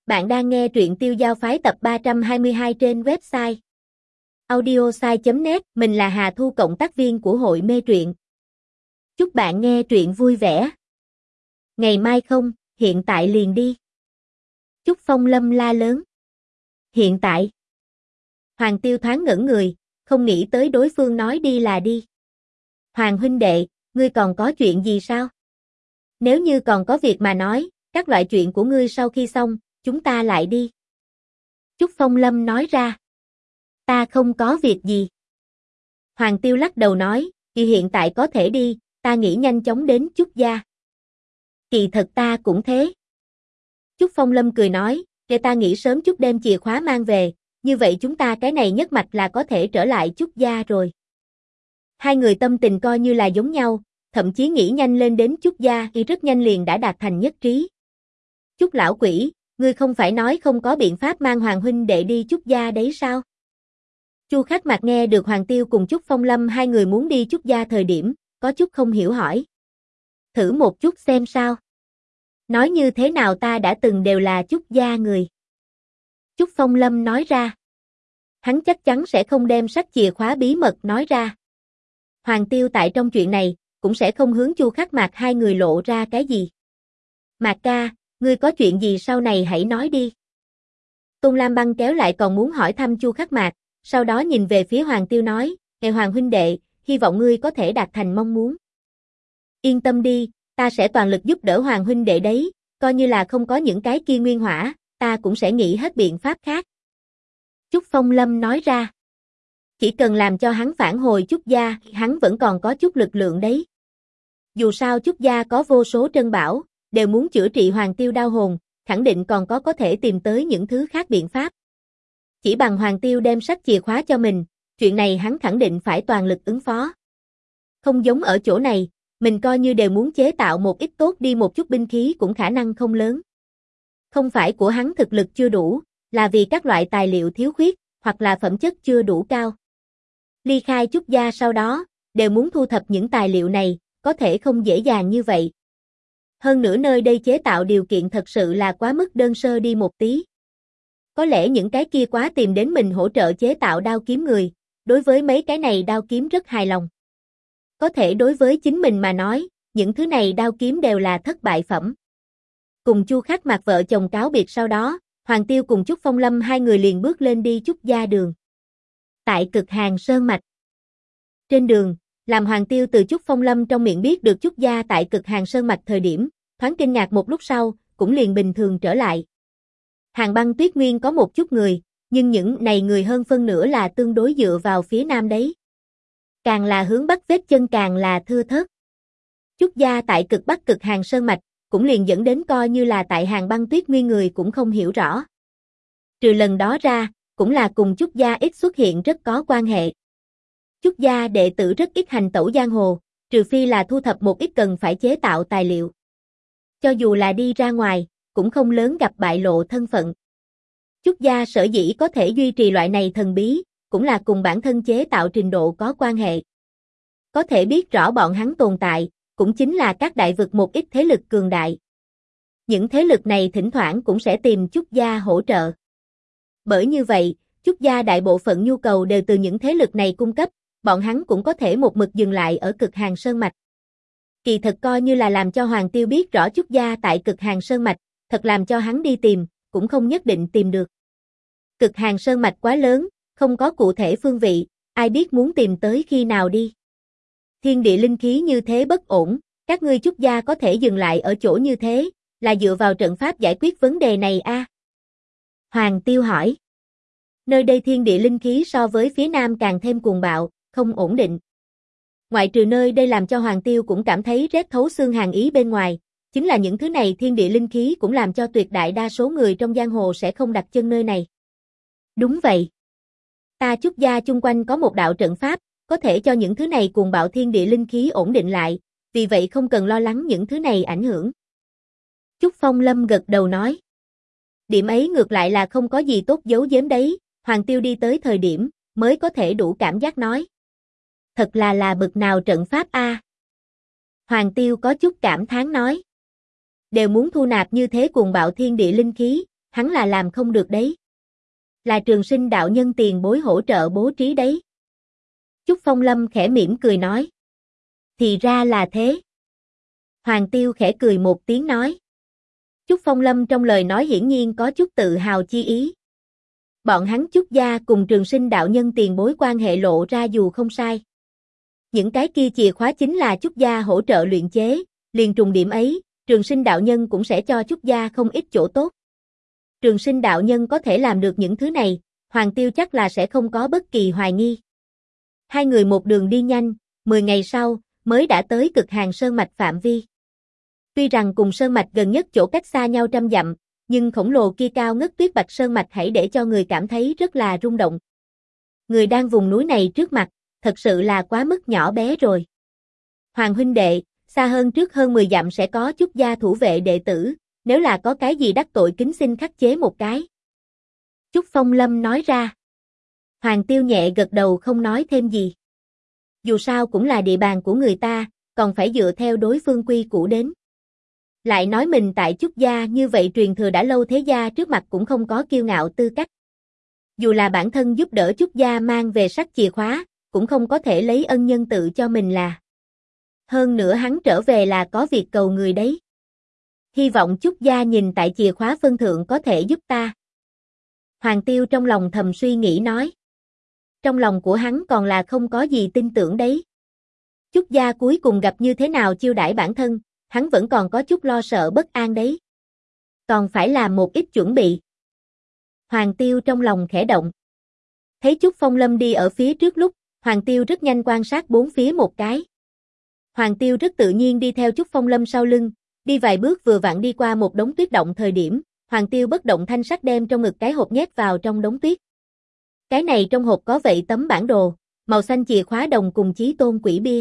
Bạn đang nghe truyện Tiêu Giao Phái tập 322 trên website audiosai.net. Mình là Hà Thu, cộng tác viên của hội mê truyện. Chúc bạn nghe truyện vui vẻ. Ngày mai không, hiện tại liền đi. Chúc Phong Lâm la lớn. Hiện tại. Hoàng Tiêu thoáng ngẩn người, không nghĩ tới đối phương nói đi là đi. Hoàng huynh đệ, ngươi còn có chuyện gì sao? Nếu như còn có việc mà nói, các loại chuyện của ngươi sau khi xong, chúng ta lại đi. Chúc Phong Lâm nói ra. Ta không có việc gì. Hoàng Tiêu lắc đầu nói, kỳ hiện tại có thể đi, ta nghĩ nhanh chóng đến Chúc gia. Kỳ thật ta cũng thế. Chúc Phong Lâm cười nói, để ta nghĩ sớm chút đem chìa khóa mang về, như vậy chúng ta cái này nhất mạch là có thể trở lại Chúc gia rồi. Hai người tâm tình coi như là giống nhau, thậm chí nghĩ nhanh lên đến Chúc gia thì rất nhanh liền đã đạt thành nhất trí. Chúc lão quỷ, ngươi không phải nói không có biện pháp mang Hoàng huynh đệ đi Chúc gia đấy sao? Chu Khắc Mạc nghe được Hoàng Tiêu cùng Chúc Phong Lâm hai người muốn đi Chúc gia thời điểm, có chút không hiểu hỏi. Thử một chút xem sao. Nói như thế nào ta đã từng đều là Chúc gia người. Chúc Phong Lâm nói ra. Hắn chắc chắn sẽ không đem sách chìa khóa bí mật nói ra. Hoàng Tiêu tại trong chuyện này, cũng sẽ không hướng Chu Khắc Mạc hai người lộ ra cái gì. Mạc ca, ngươi có chuyện gì sau này hãy nói đi. Tôn Lam Băng kéo lại còn muốn hỏi thăm Chu Khắc Mạc, sau đó nhìn về phía Hoàng Tiêu nói, "Ngài Hoàng huynh đệ, hy vọng ngươi có thể đạt thành mong muốn." Yên tâm đi, ta sẽ toàn lực giúp đỡ Hoàng huynh đệ đấy, coi như là không có những cái kia nguyên hỏa, ta cũng sẽ nghĩ hết biện pháp khác. Chúc Phong Lâm nói ra. Chỉ cần làm cho hắn phản hồi Chúc gia, hắn vẫn còn có chút lực lượng đấy. Dù sao Chúc gia có vô số trân bảo, đều muốn chữa trị Hoàng Tiêu đau hồn, khẳng định còn có thể tìm tới những thứ khác biện pháp. Chỉ bằng Hoàng Tiêu đem sách chìa khóa cho mình, chuyện này hắn khẳng định phải toàn lực ứng phó. Không giống ở chỗ này, mình coi như đều muốn chế tạo một ít tốt đi một chút binh khí cũng khả năng không lớn. Không phải của hắn thực lực chưa đủ, là vì các loại tài liệu thiếu khuyết, hoặc là phẩm chất chưa đủ cao. Ly khai Chúc gia sau đó, đều muốn thu thập những tài liệu này, có thể không dễ dàng như vậy. Hơn nữa nơi đây chế tạo điều kiện thật sự là quá mức đơn sơ đi một tí. Có lẽ những cái kia quá tìm đến mình hỗ trợ chế tạo đao kiếm người, đối với mấy cái này đao kiếm rất hài lòng. Có thể đối với chính mình mà nói, những thứ này đao kiếm đều là thất bại phẩm. Cùng Chu Khắc Mạc vợ chồng cáo biệt sau đó, Hoàng Tiêu cùng Chúc Phong Lâm hai người liền bước lên đi Chúc gia đường. Tại Cực Hàn Sơn Mạch. Trên đường, làm Hoàng Tiêu từ Chúc Phong Lâm trong miệng biết được Chúc gia tại Cực Hàn Sơn Mạch thời điểm, thoáng kinh ngạc một lúc sau, cũng liền bình thường trở lại. Hàn Băng Tuyết Nguyên có một chút người, nhưng những này người hơn phân nửa là tương đối dựa vào phía nam đấy. Càng là hướng bắc vết chân càng là thưa thớt. Chúc gia tại cực bắc Cực Hàn Sơn Mạch, cũng liền dẫn đến coi như là tại Hàn Băng Tuyết Nguyên người cũng không hiểu rõ. Trừ lần đó ra, cũng là cùng Chúc gia ít xuất hiện rất có quan hệ. Chúc gia đệ tử rất ít hành tẩu giang hồ, trừ phi là thu thập một ít cần phải chế tạo tài liệu. Cho dù là đi ra ngoài, cũng không lớn gặp bại lộ thân phận. Chúc gia sở dĩ có thể duy trì loại này thần bí, cũng là cùng bản thân chế tạo trình độ có quan hệ. Có thể biết rõ bọn hắn tồn tại, cũng chính là các đại vực một ít thế lực cường đại. Những thế lực này thỉnh thoảng cũng sẽ tìm Chúc gia hỗ trợ. Bởi như vậy, Chúc gia đại bộ phận nhu cầu đều từ những thế lực này cung cấp, bọn hắn cũng có thể một mực dừng lại ở Cực Hàn Sơn Mạch. Kỳ thật coi như là làm cho Hoàng Tiêu biết rõ Chúc gia tại Cực Hàn Sơn Mạch, thật làm cho hắn đi tìm, cũng không nhất định tìm được. Cực Hàn Sơn Mạch quá lớn, không có cụ thể phương vị, ai biết muốn tìm tới khi nào đi. Thiên địa linh khí như thế bất ổn, các ngươi Chúc gia có thể dừng lại ở chỗ như thế, là dựa vào trận pháp giải quyết vấn đề này a? Hoàng Tiêu hỏi. Nơi đây thiên địa linh khí so với phía nam càng thêm cuồng bạo, không ổn định. Ngoại trừ nơi đây làm cho Hoàng Tiêu cũng cảm thấy rét thấu xương hàn ý bên ngoài, chính là những thứ này thiên địa linh khí cũng làm cho tuyệt đại đa số người trong giang hồ sẽ không đặt chân nơi này. Đúng vậy. Ta Chúc gia chung quanh có một đạo trận pháp, có thể cho những thứ này cuồng bạo thiên địa linh khí ổn định lại, vì vậy không cần lo lắng những thứ này ảnh hưởng. Chúc Phong Lâm gật đầu nói. Điểm ấy ngược lại là không có gì tốt giấu giếm đấy, Hoàng Tiêu đi tới thời điểm, mới có thể đủ cảm giác nói. Thật là bực nào trận pháp a? Hoàng Tiêu có chút cảm thán nói. Đều muốn thu nạp như thế cuồng bạo thiên địa linh khí, hắn là làm không được đấy. Là Trường Sinh đạo nhân tiền bối hỗ trợ bố trí đấy. Chúc Phong Lâm khẽ mỉm cười nói. Thì ra là thế. Hoàng Tiêu khẽ cười một tiếng nói. Chúc Phong Lâm trong lời nói hiển nhiên có chút tự hào chi ý. Bọn hắn Chúc gia cùng Trường Sinh đạo nhân tiền bối quan hệ lộ ra dù không sai. Những cái kia chìa khóa chính là Chúc gia hỗ trợ luyện chế, liền trùng điểm ấy, Trường Sinh đạo nhân cũng sẽ cho Chúc gia không ít chỗ tốt. Trường Sinh đạo nhân có thể làm được những thứ này, Hoàng Tiêu chắc là sẽ không có bất kỳ hoài nghi. Hai người một đường đi nhanh, 10 ngày sau, mới đã tới Cực Hàn Sơn Mạch phạm vi. Tuy rằng cùng Sơn Mạch gần nhất chỗ cách xa nhau trăm dặm, nhưng khổng lồ kia cao ngất tuyết bạch Sơn Mạch hãy để cho người cảm thấy rất là rung động. Người đang vùng núi này trước mặt, thật sự là quá mức nhỏ bé rồi. Hoàng huynh đệ, xa hơn trước hơn 10 dặm sẽ có Chúc gia thủ vệ đệ tử, nếu là có cái gì đắc tội kính xin khắc chế một cái. Chúc Phong Lâm nói ra. Hoàng Tiêu nhẹ gật đầu không nói thêm gì. Dù sao cũng là địa bàn của người ta, còn phải dựa theo đối phương quy củ đến. Lại nói mình tại Chúc gia như vậy truyền thừa đã lâu thế gia trước mặt cũng không có kiêu ngạo tư cách. Dù là bản thân giúp đỡ Chúc gia mang về sách chìa khóa, cũng không có thể lấy ân nhân tự cho mình là. Hơn nữa hắn trở về là có việc cầu người đấy. Hy vọng Chúc gia nhìn tại chìa khóa phân thượng có thể giúp ta. Hoàng Tiêu trong lòng thầm suy nghĩ nói. Trong lòng của hắn còn là không có gì tin tưởng đấy. Chúc gia cuối cùng gặp như thế nào chiêu đãi bản thân, hắn vẫn còn có chút lo sợ bất an đấy. Còn phải làm một ít chuẩn bị. Hoàng Tiêu trong lòng khẽ động. Thấy Chúc Phong Lâm đi ở phía trước lúc, Hoàng Tiêu rất nhanh quan sát bốn phía một cái. Hoàng Tiêu rất tự nhiên đi theo Chúc Phong Lâm sau lưng, đi vài bước vừa vặn đi qua một đống tuyết động thời điểm, Hoàng Tiêu bất động thanh sắc đem trong ngực cái hộp nhét vào trong đống tuyết. Cái này trong hộp có vậy tấm bản đồ, màu xanh chìa khóa đồng cùng chí tôn quỷ bia.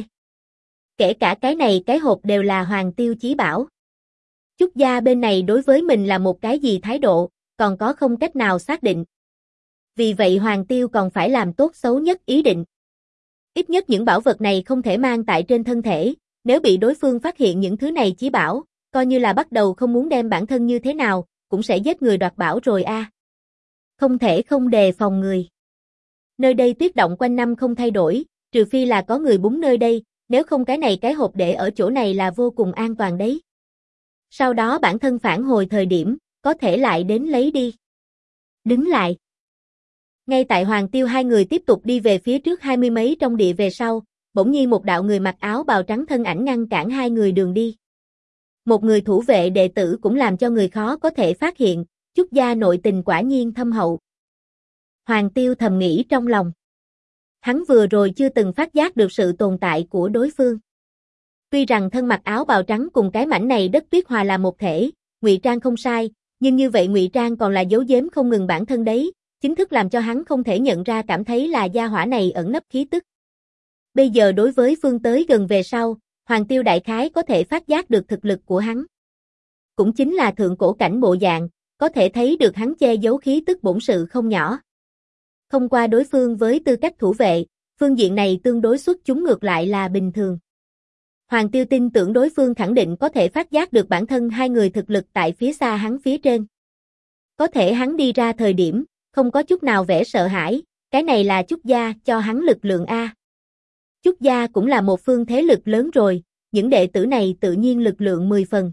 Kể cả cái này cái hộp đều là Hoàng Tiêu chí bảo. Chúc gia bên này đối với mình là một cái gì thái độ, còn có không cách nào xác định. Vì vậy Hoàng Tiêu còn phải làm tốt xấu nhất ý định. Ít nhất những bảo vật này không thể mang tại trên thân thể, nếu bị đối phương phát hiện những thứ này chí bảo, coi như là bắt đầu không muốn đem bản thân như thế nào, cũng sẽ giết người đoạt bảo rồi a. Không thể không đề phòng người. Nơi đây tuyết động quanh năm không thay đổi, trừ phi là có người búng nơi đây, nếu không cái này cái hộp để ở chỗ này là vô cùng an toàn đấy. Sau đó bản thân phản hồi thời điểm, có thể lại đến lấy đi. Đứng lại. Ngay tại Hoàng Tiêu hai người tiếp tục đi về phía trước 20 mấy trong địa về sau, bỗng nhiên một đạo người mặc áo bào trắng thân ảnh ngăn cản hai người đường đi. Một người thủ vệ đệ tử cũng làm cho người khó có thể phát hiện, Chúc gia nội tình quả nhiên thâm hậu. Hoàng Tiêu thầm nghĩ trong lòng. Hắn vừa rồi chưa từng phát giác được sự tồn tại của đối phương. Tuy rằng thân mặc áo bào trắng cùng cái mảnh này đất tuyết hòa là một thể, ngụy trang không sai, nhưng như vậy ngụy trang còn là giấu giếm không ngừng bản thân đấy, chính thức làm cho hắn không thể nhận ra cảm thấy là gia hỏa này ẩn nấp khí tức. Bây giờ đối với phương tới gần về sau, Hoàng Tiêu đại khái có thể phát giác được thực lực của hắn. Cũng chính là thượng cổ cảnh bộ dạng, có thể thấy được hắn che giấu khí tức bổn sự không nhỏ. Không qua đối phương với tư cách thủ vệ, phương diện này tương đối xuất chúng ngược lại là bình thường. Hoàng Tiêu tin tưởng đối phương khẳng định có thể phát giác được bản thân hai người thực lực tại phía xa hắn phía trên. Có thể hắn đi ra thời điểm, không có chút nào vẻ sợ hãi, cái này là Chúc gia cho hắn lực lượng A. Chúc gia cũng là một phương thế lực lớn rồi, những đệ tử này tự nhiên lực lượng 10 phần.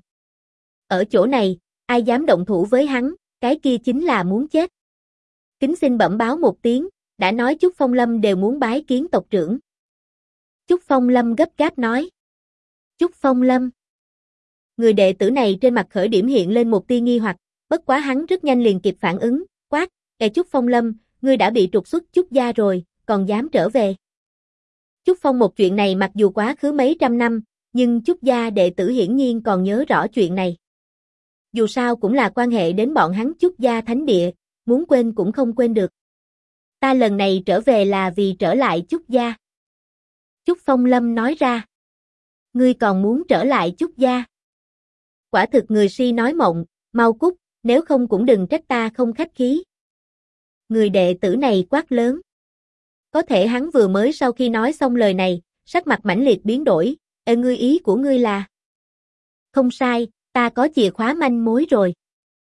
Ở chỗ này, ai dám động thủ với hắn, cái kia chính là muốn chết. Kính xin bẩm báo một tiếng, đã nói Chúc Phong Lâm đều muốn bái kiến tộc trưởng. Chúc Phong Lâm gấp gáp nói. Chúc Phong Lâm. Người đệ tử này trên mặt khởi điểm hiện lên một tia nghi hoặc, bất quá hắn rất nhanh liền kịp phản ứng, quát, Chúc Phong Lâm, ngươi đã bị trục xuất Chúc gia rồi, còn dám trở về. Chúc Phong một chuyện này mặc dù quá khứ mấy trăm năm, nhưng Chúc gia đệ tử hiển nhiên còn nhớ rõ chuyện này. Dù sao cũng là quan hệ đến bọn hắn Chúc gia thánh địa, muốn quên cũng không quên được. Ta lần này trở về là vì trở lại Chúc gia. Chúc Phong Lâm nói ra. Ngươi còn muốn trở lại Chúc gia? Quả thực người si nói mộng, mau cút, nếu không cũng đừng trách ta không khách khí. Người đệ tử này quát lớn. Có thể hắn vừa mới sau khi nói xong lời này, sắc mặt mãnh liệt biến đổi, ngươi ý của ngươi là? Không sai, ta có chìa khóa manh mối rồi.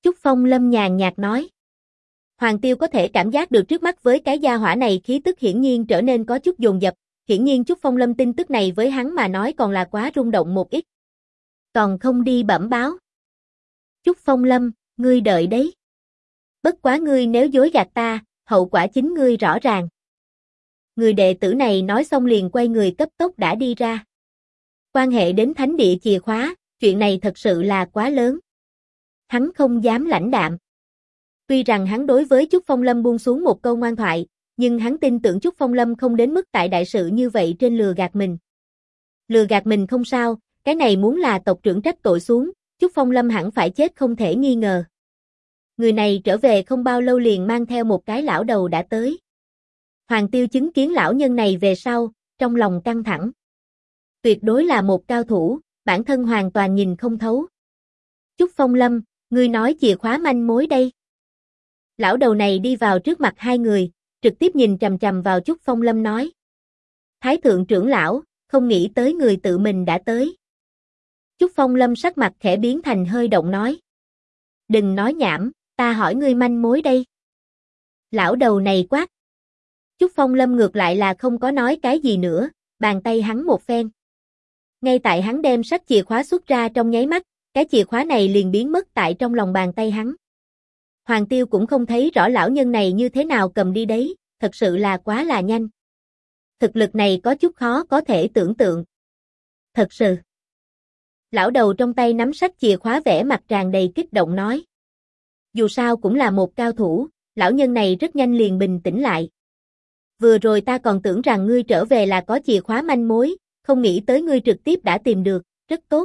Chúc Phong Lâm nhàn nhạt nói. Hoàng Tiêu có thể cảm giác được trước mắt với cái gia hỏa này khí tức hiển nhiên trở nên có chút dồn dập, hiển nhiên Chúc Phong Lâm tin tức này với hắn mà nói còn là quá rung động một ít. Còn không đi bẩm báo. Chúc Phong Lâm, ngươi đợi đấy. Bất quá ngươi nếu dối gạt ta, hậu quả chính ngươi rõ ràng. Người đệ tử này nói xong liền quay người cấp tốc đã đi ra. Quan hệ đến thánh địa chìa khóa, chuyện này thật sự là quá lớn. Hắn không dám lãnh đạm. Tuy rằng hắn đối với Chúc Phong Lâm buông xuống một câu ngoan thoại, nhưng hắn tin tưởng Chúc Phong Lâm không đến mức tại đại sự như vậy trên lừa gạt mình. Lừa gạt mình không sao, cái này muốn là tộc trưởng trách tội xuống, Chúc Phong Lâm hẳn phải chết không thể nghi ngờ. Người này trở về không bao lâu liền mang theo một cái lão đầu đã tới. Hoàng Tiêu chứng kiến lão nhân này về sau, trong lòng căng thẳng. Tuyệt đối là một cao thủ, bản thân hoàn toàn nhìn không thấu. Chúc Phong Lâm, ngươi nói chìa khóa manh mối đây. Lão đầu này đi vào trước mặt hai người, trực tiếp nhìn chằm chằm vào Chúc Phong Lâm nói. Thái thượng trưởng lão, không nghĩ tới người tự mình đã tới. Chúc Phong Lâm sắc mặt khẽ biến thành hơi động nói. Đừng nói nhảm, ta hỏi ngươi manh mối đây. Lão đầu này quát. Chúc Phong Lâm ngược lại là không có nói cái gì nữa, bàn tay hắn một phen. Ngay tại hắn đem sách chìa khóa xuất ra trong nháy mắt, cái chìa khóa này liền biến mất tại trong lòng bàn tay hắn. Hoàng Tiêu cũng không thấy rõ lão nhân này như thế nào cầm đi đấy, thật sự là quá là nhanh. Thực lực này có chút khó có thể tưởng tượng. Thật sự. Lão đầu trong tay nắm sách chìa khóa vẻ mặt tràn đầy kích động nói. Dù sao cũng là một cao thủ, lão nhân này rất nhanh liền bình tĩnh lại. Vừa rồi ta còn tưởng rằng ngươi trở về là có chìa khóa manh mối, không nghĩ tới ngươi trực tiếp đã tìm được, rất tốt.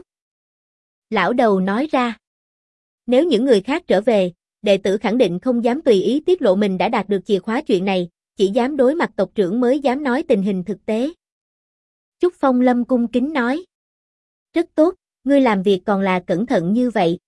Lão đầu nói ra. Nếu những người khác trở về, đệ tử khẳng định không dám tùy ý tiết lộ mình đã đạt được chìa khóa chuyện này, chỉ dám đối mặt tộc trưởng mới dám nói tình hình thực tế. Chúc Phong Lâm cung kính nói. Rất tốt, ngươi làm việc còn là cẩn thận như vậy.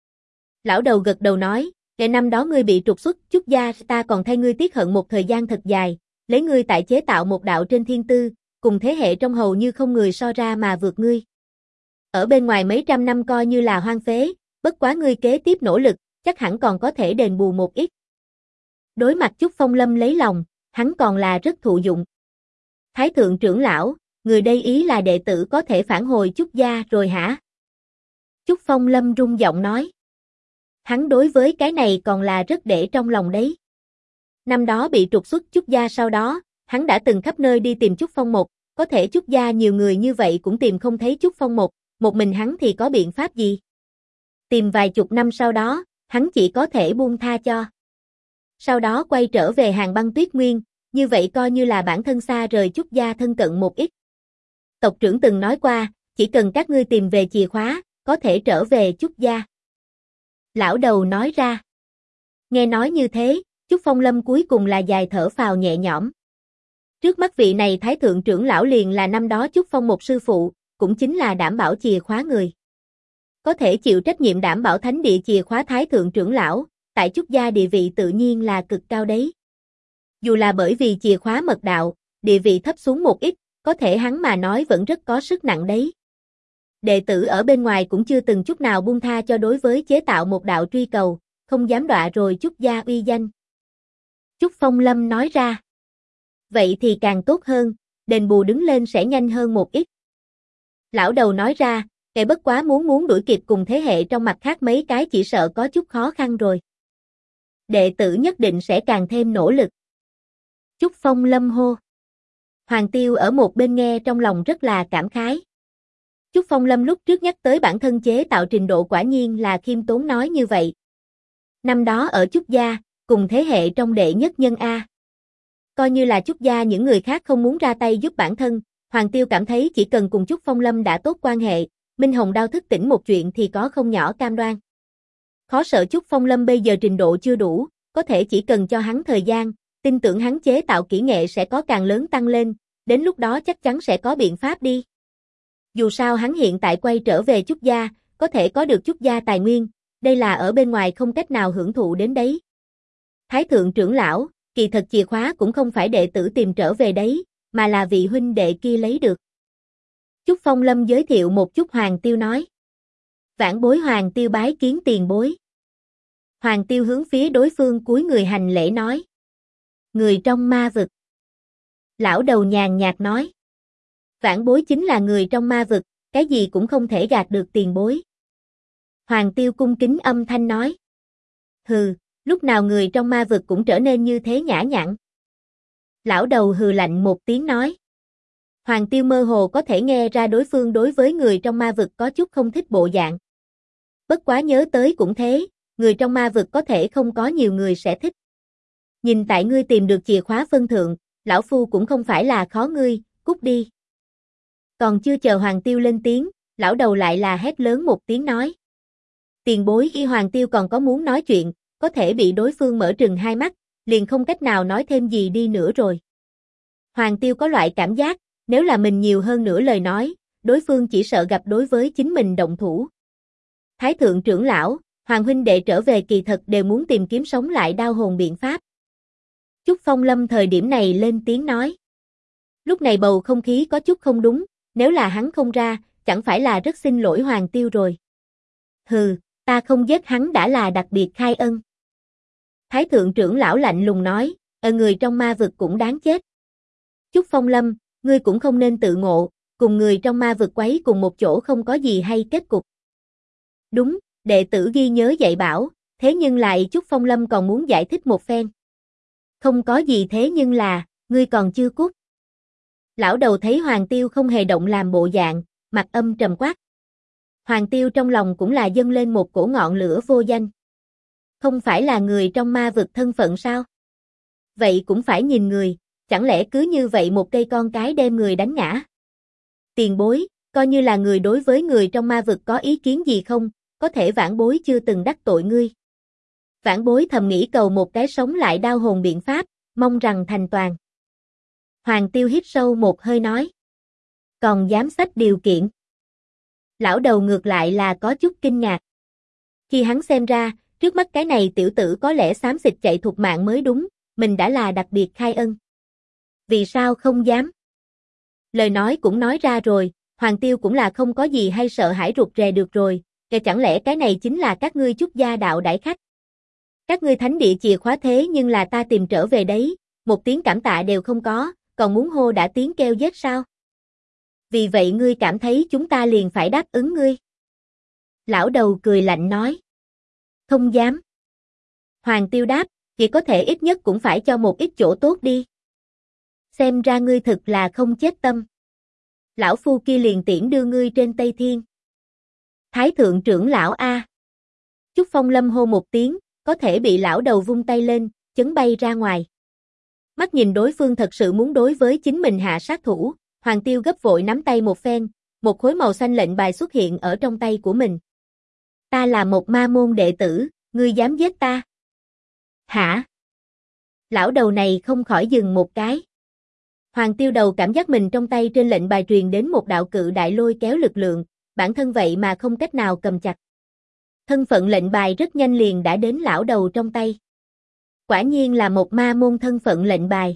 Lão đầu gật đầu nói, ngày năm đó ngươi bị trục xuất Chúc gia, ta còn thay ngươi tiếc hận một thời gian thật dài, lấy ngươi tại chế tạo một đạo trên thiên tư, cùng thế hệ trong hầu như không người so ra mà vượt ngươi. Ở bên ngoài mấy trăm năm coi như là hoang phế, bất quá ngươi kế tiếp nỗ lực, chắc hẳn còn có thể đền bù một ít. Đối mặt Chúc Phong Lâm lấy lòng, hắn còn là rất thụ dụng. Thái thượng trưởng lão, người đây ý là đệ tử có thể phản hồi Chúc gia rồi hả? Chúc Phong Lâm rung giọng nói. Hắn đối với cái này còn là rất để trong lòng đấy. Năm đó bị trục xuất Chúc gia sau đó, hắn đã từng khắp nơi đi tìm Chúc Phong Một, có thể Chúc gia nhiều người như vậy cũng tìm không thấy Chúc Phong một mình hắn thì có biện pháp gì? Tìm vài chục năm sau đó, hắn chỉ có thể buông tha cho. Sau đó quay trở về Hàng Băng Tuyết Nguyên, như vậy coi như là bản thân xa rời Chúc gia thân cận một ít. Tộc trưởng từng nói qua, chỉ cần các ngươi tìm về chìa khóa, có thể trở về Chúc gia. Lão đầu nói ra. Nghe nói như thế, Chúc Phong Lâm cuối cùng là dài thở phào nhẹ nhõm. Trước mắt vị này Thái thượng trưởng lão liền là năm đó Chúc Phong một sư phụ, cũng chính là đảm bảo chìa khóa người. Có thể chịu trách nhiệm đảm bảo thánh địa chìa khóa Thái thượng trưởng lão, tại Chúc gia địa vị tự nhiên là cực cao đấy. Dù là bởi vì chìa khóa mật đạo, địa vị thấp xuống một ít, có thể hắn mà nói vẫn rất có sức nặng đấy. Đệ tử ở bên ngoài cũng chưa từng chút nào buông tha cho đối với chế tạo một đạo truy cầu, không dám đọa rồi Chúc gia uy danh. Chúc Phong Lâm nói ra. Vậy thì càng tốt hơn, đền bù đứng lên sẽ nhanh hơn một ít. Lão đầu nói ra, kẻ bất quá muốn đuổi kịp cùng thế hệ trong mặt khác mấy cái chỉ sợ có chút khó khăn rồi. Đệ tử nhất định sẽ càng thêm nỗ lực. Chúc Phong Lâm hô. Hoàng Tiêu ở một bên nghe trong lòng rất là cảm khái. Chúc Phong Lâm lúc trước nhắc tới bản thân chế tạo trình độ quả nhiên là khiêm tốn nói như vậy. Năm đó ở Chúc gia, cùng thế hệ trong đệ nhất nhân A. Coi như là Chúc gia những người khác không muốn ra tay giúp bản thân, Hoàng Tiêu cảm thấy chỉ cần cùng Chúc Phong Lâm đã tốt quan hệ, Minh Hồng Đao thức tỉnh một chuyện thì có không nhỏ cam đoan. Khó sợ Chúc Phong Lâm bây giờ trình độ chưa đủ, có thể chỉ cần cho hắn thời gian, tin tưởng hắn chế tạo kỹ nghệ sẽ có càng lớn tăng lên, đến lúc đó chắc chắn sẽ có biện pháp đi. Dù sao hắn hiện tại quay trở về Chúc gia, có thể có được Chúc gia tài nguyên, đây là ở bên ngoài không cách nào hưởng thụ đến đấy. Thái thượng trưởng lão, kỳ thật chìa khóa cũng không phải đệ tử tìm trở về đấy, mà là vị huynh đệ kia lấy được. Chúc Phong Lâm giới thiệu một chút Hoàng Tiêu nói. Vãn bối Hoàng Tiêu bái kiến tiền bối. Hoàng Tiêu hướng phía đối phương cúi người hành lễ nói. Người trong ma vực. Lão đầu nhàn nhạt nói. Vãn bối chính là người trong ma vực, cái gì cũng không thể gạt được tiền bối. Hoàng Tiêu cung kính âm thanh nói. Hừ, lúc nào người trong ma vực cũng trở nên như thế nhã nhặn. Lão đầu hừ lạnh một tiếng nói. Hoàng Tiêu mơ hồ có thể nghe ra đối phương đối với người trong ma vực có chút không thích bộ dạng. Bất quá nhớ tới cũng thế, người trong ma vực có thể không có nhiều người sẽ thích. Nhìn tại ngươi tìm được chìa khóa phân thượng, lão phu cũng không phải là khó ngươi, cút đi. Còn chưa chờ Hoàng Tiêu lên tiếng, lão đầu lại là hét lớn một tiếng nói. Tiền bối khi Hoàng Tiêu còn có muốn nói chuyện, có thể bị đối phương mở trừng hai mắt, liền không cách nào nói thêm gì đi nữa rồi. Hoàng Tiêu có loại cảm giác, nếu là mình nhiều hơn nữa lời nói, đối phương chỉ sợ gặp đối với chính mình động thủ. Thái thượng trưởng lão, Hoàng huynh đệ trở về kỳ thật đều muốn tìm kiếm sống lại đao hồn biện pháp. Chúc Phong Lâm thời điểm này lên tiếng nói. Lúc này bầu không khí có chút không đúng, nếu là hắn không ra, chẳng phải là rất xin lỗi Hoàng Tiêu rồi. Hừ, ta không giết hắn đã là đặc biệt khai ân. Thái thượng trưởng lão lạnh lùng nói, người trong ma vực cũng đáng chết. Chúc Phong Lâm, ngươi cũng không nên tự ngộ, cùng người trong ma vực quấy cùng một chỗ không có gì hay kết cục. Đúng, đệ tử ghi nhớ dạy bảo, thế nhưng lại Chúc Phong Lâm còn muốn giải thích một phen. Không có gì thế nhưng là, ngươi còn chưa cút. Lão đầu thấy Hoàng Tiêu không hề động làm bộ dạng, mặt âm trầm quát. Hoàng Tiêu trong lòng cũng là dâng lên một cổ ngọn lửa vô danh. Không phải là người trong ma vực thân phận sao? Vậy cũng phải nhìn người, chẳng lẽ cứ như vậy một cây con cái đem người đánh ngã? Tiền bối, coi như là người đối với người trong ma vực có ý kiến gì không, có thể vãn bối chưa từng đắc tội ngươi. Vãn bối thầm nghĩ cầu một cái sống lại đao hồn biện pháp, mong rằng thành toàn. Hoàng Tiêu hít sâu một hơi nói. Còn dám xách điều kiện. Lão đầu ngược lại là có chút kinh ngạc. Khi hắn xem ra, trước mắt cái này tiểu tử có lẽ xám xịt chạy thục mạng mới đúng, mình đã là đặc biệt khai ân. Vì sao không dám? Lời nói cũng nói ra rồi, Hoàng Tiêu cũng là không có gì hay sợ hãi rụt rè được rồi, kể chẳng lẽ cái này chính là các ngươi Chúc gia đạo đãi khách. Các ngươi thánh địa chìa khóa thế nhưng là ta tìm trở về đấy, một tiếng cảm tạ đều không có, còn muốn hô đã tiếng kêu giết sao? Vì vậy ngươi cảm thấy chúng ta liền phải đáp ứng ngươi. Lão đầu cười lạnh nói. Không dám. Hoàng Tiêu đáp, chỉ có thể ít nhất cũng phải cho một ít chỗ tốt đi. Xem ra ngươi thực là không chết tâm. Lão phu kia liền tiễn đưa ngươi trên Tây Thiên. Thái thượng trưởng lão A. Chúc Phong Lâm hô một tiếng, có thể bị lão đầu vung tay lên, chấn bay ra ngoài. Mắt nhìn đối phương thật sự muốn đối với chính mình hạ sát thủ, Hoàng Tiêu gấp vội nắm tay một phen, một khối màu xanh lệnh bài xuất hiện ở trong tay của mình. Ta là một ma môn đệ tử, ngươi dám giết ta? Hả? Lão đầu này không khỏi dừng một cái. Hoàng Tiêu đầu cảm giác mình trong tay trên lệnh bài truyền đến một đạo cự đại lôi kéo lực lượng, bản thân vậy mà không cách nào cầm chặt. Thân phận lệnh bài rất nhanh liền đã đến lão đầu trong tay. Quả nhiên là một ma môn thân phận lệnh bài.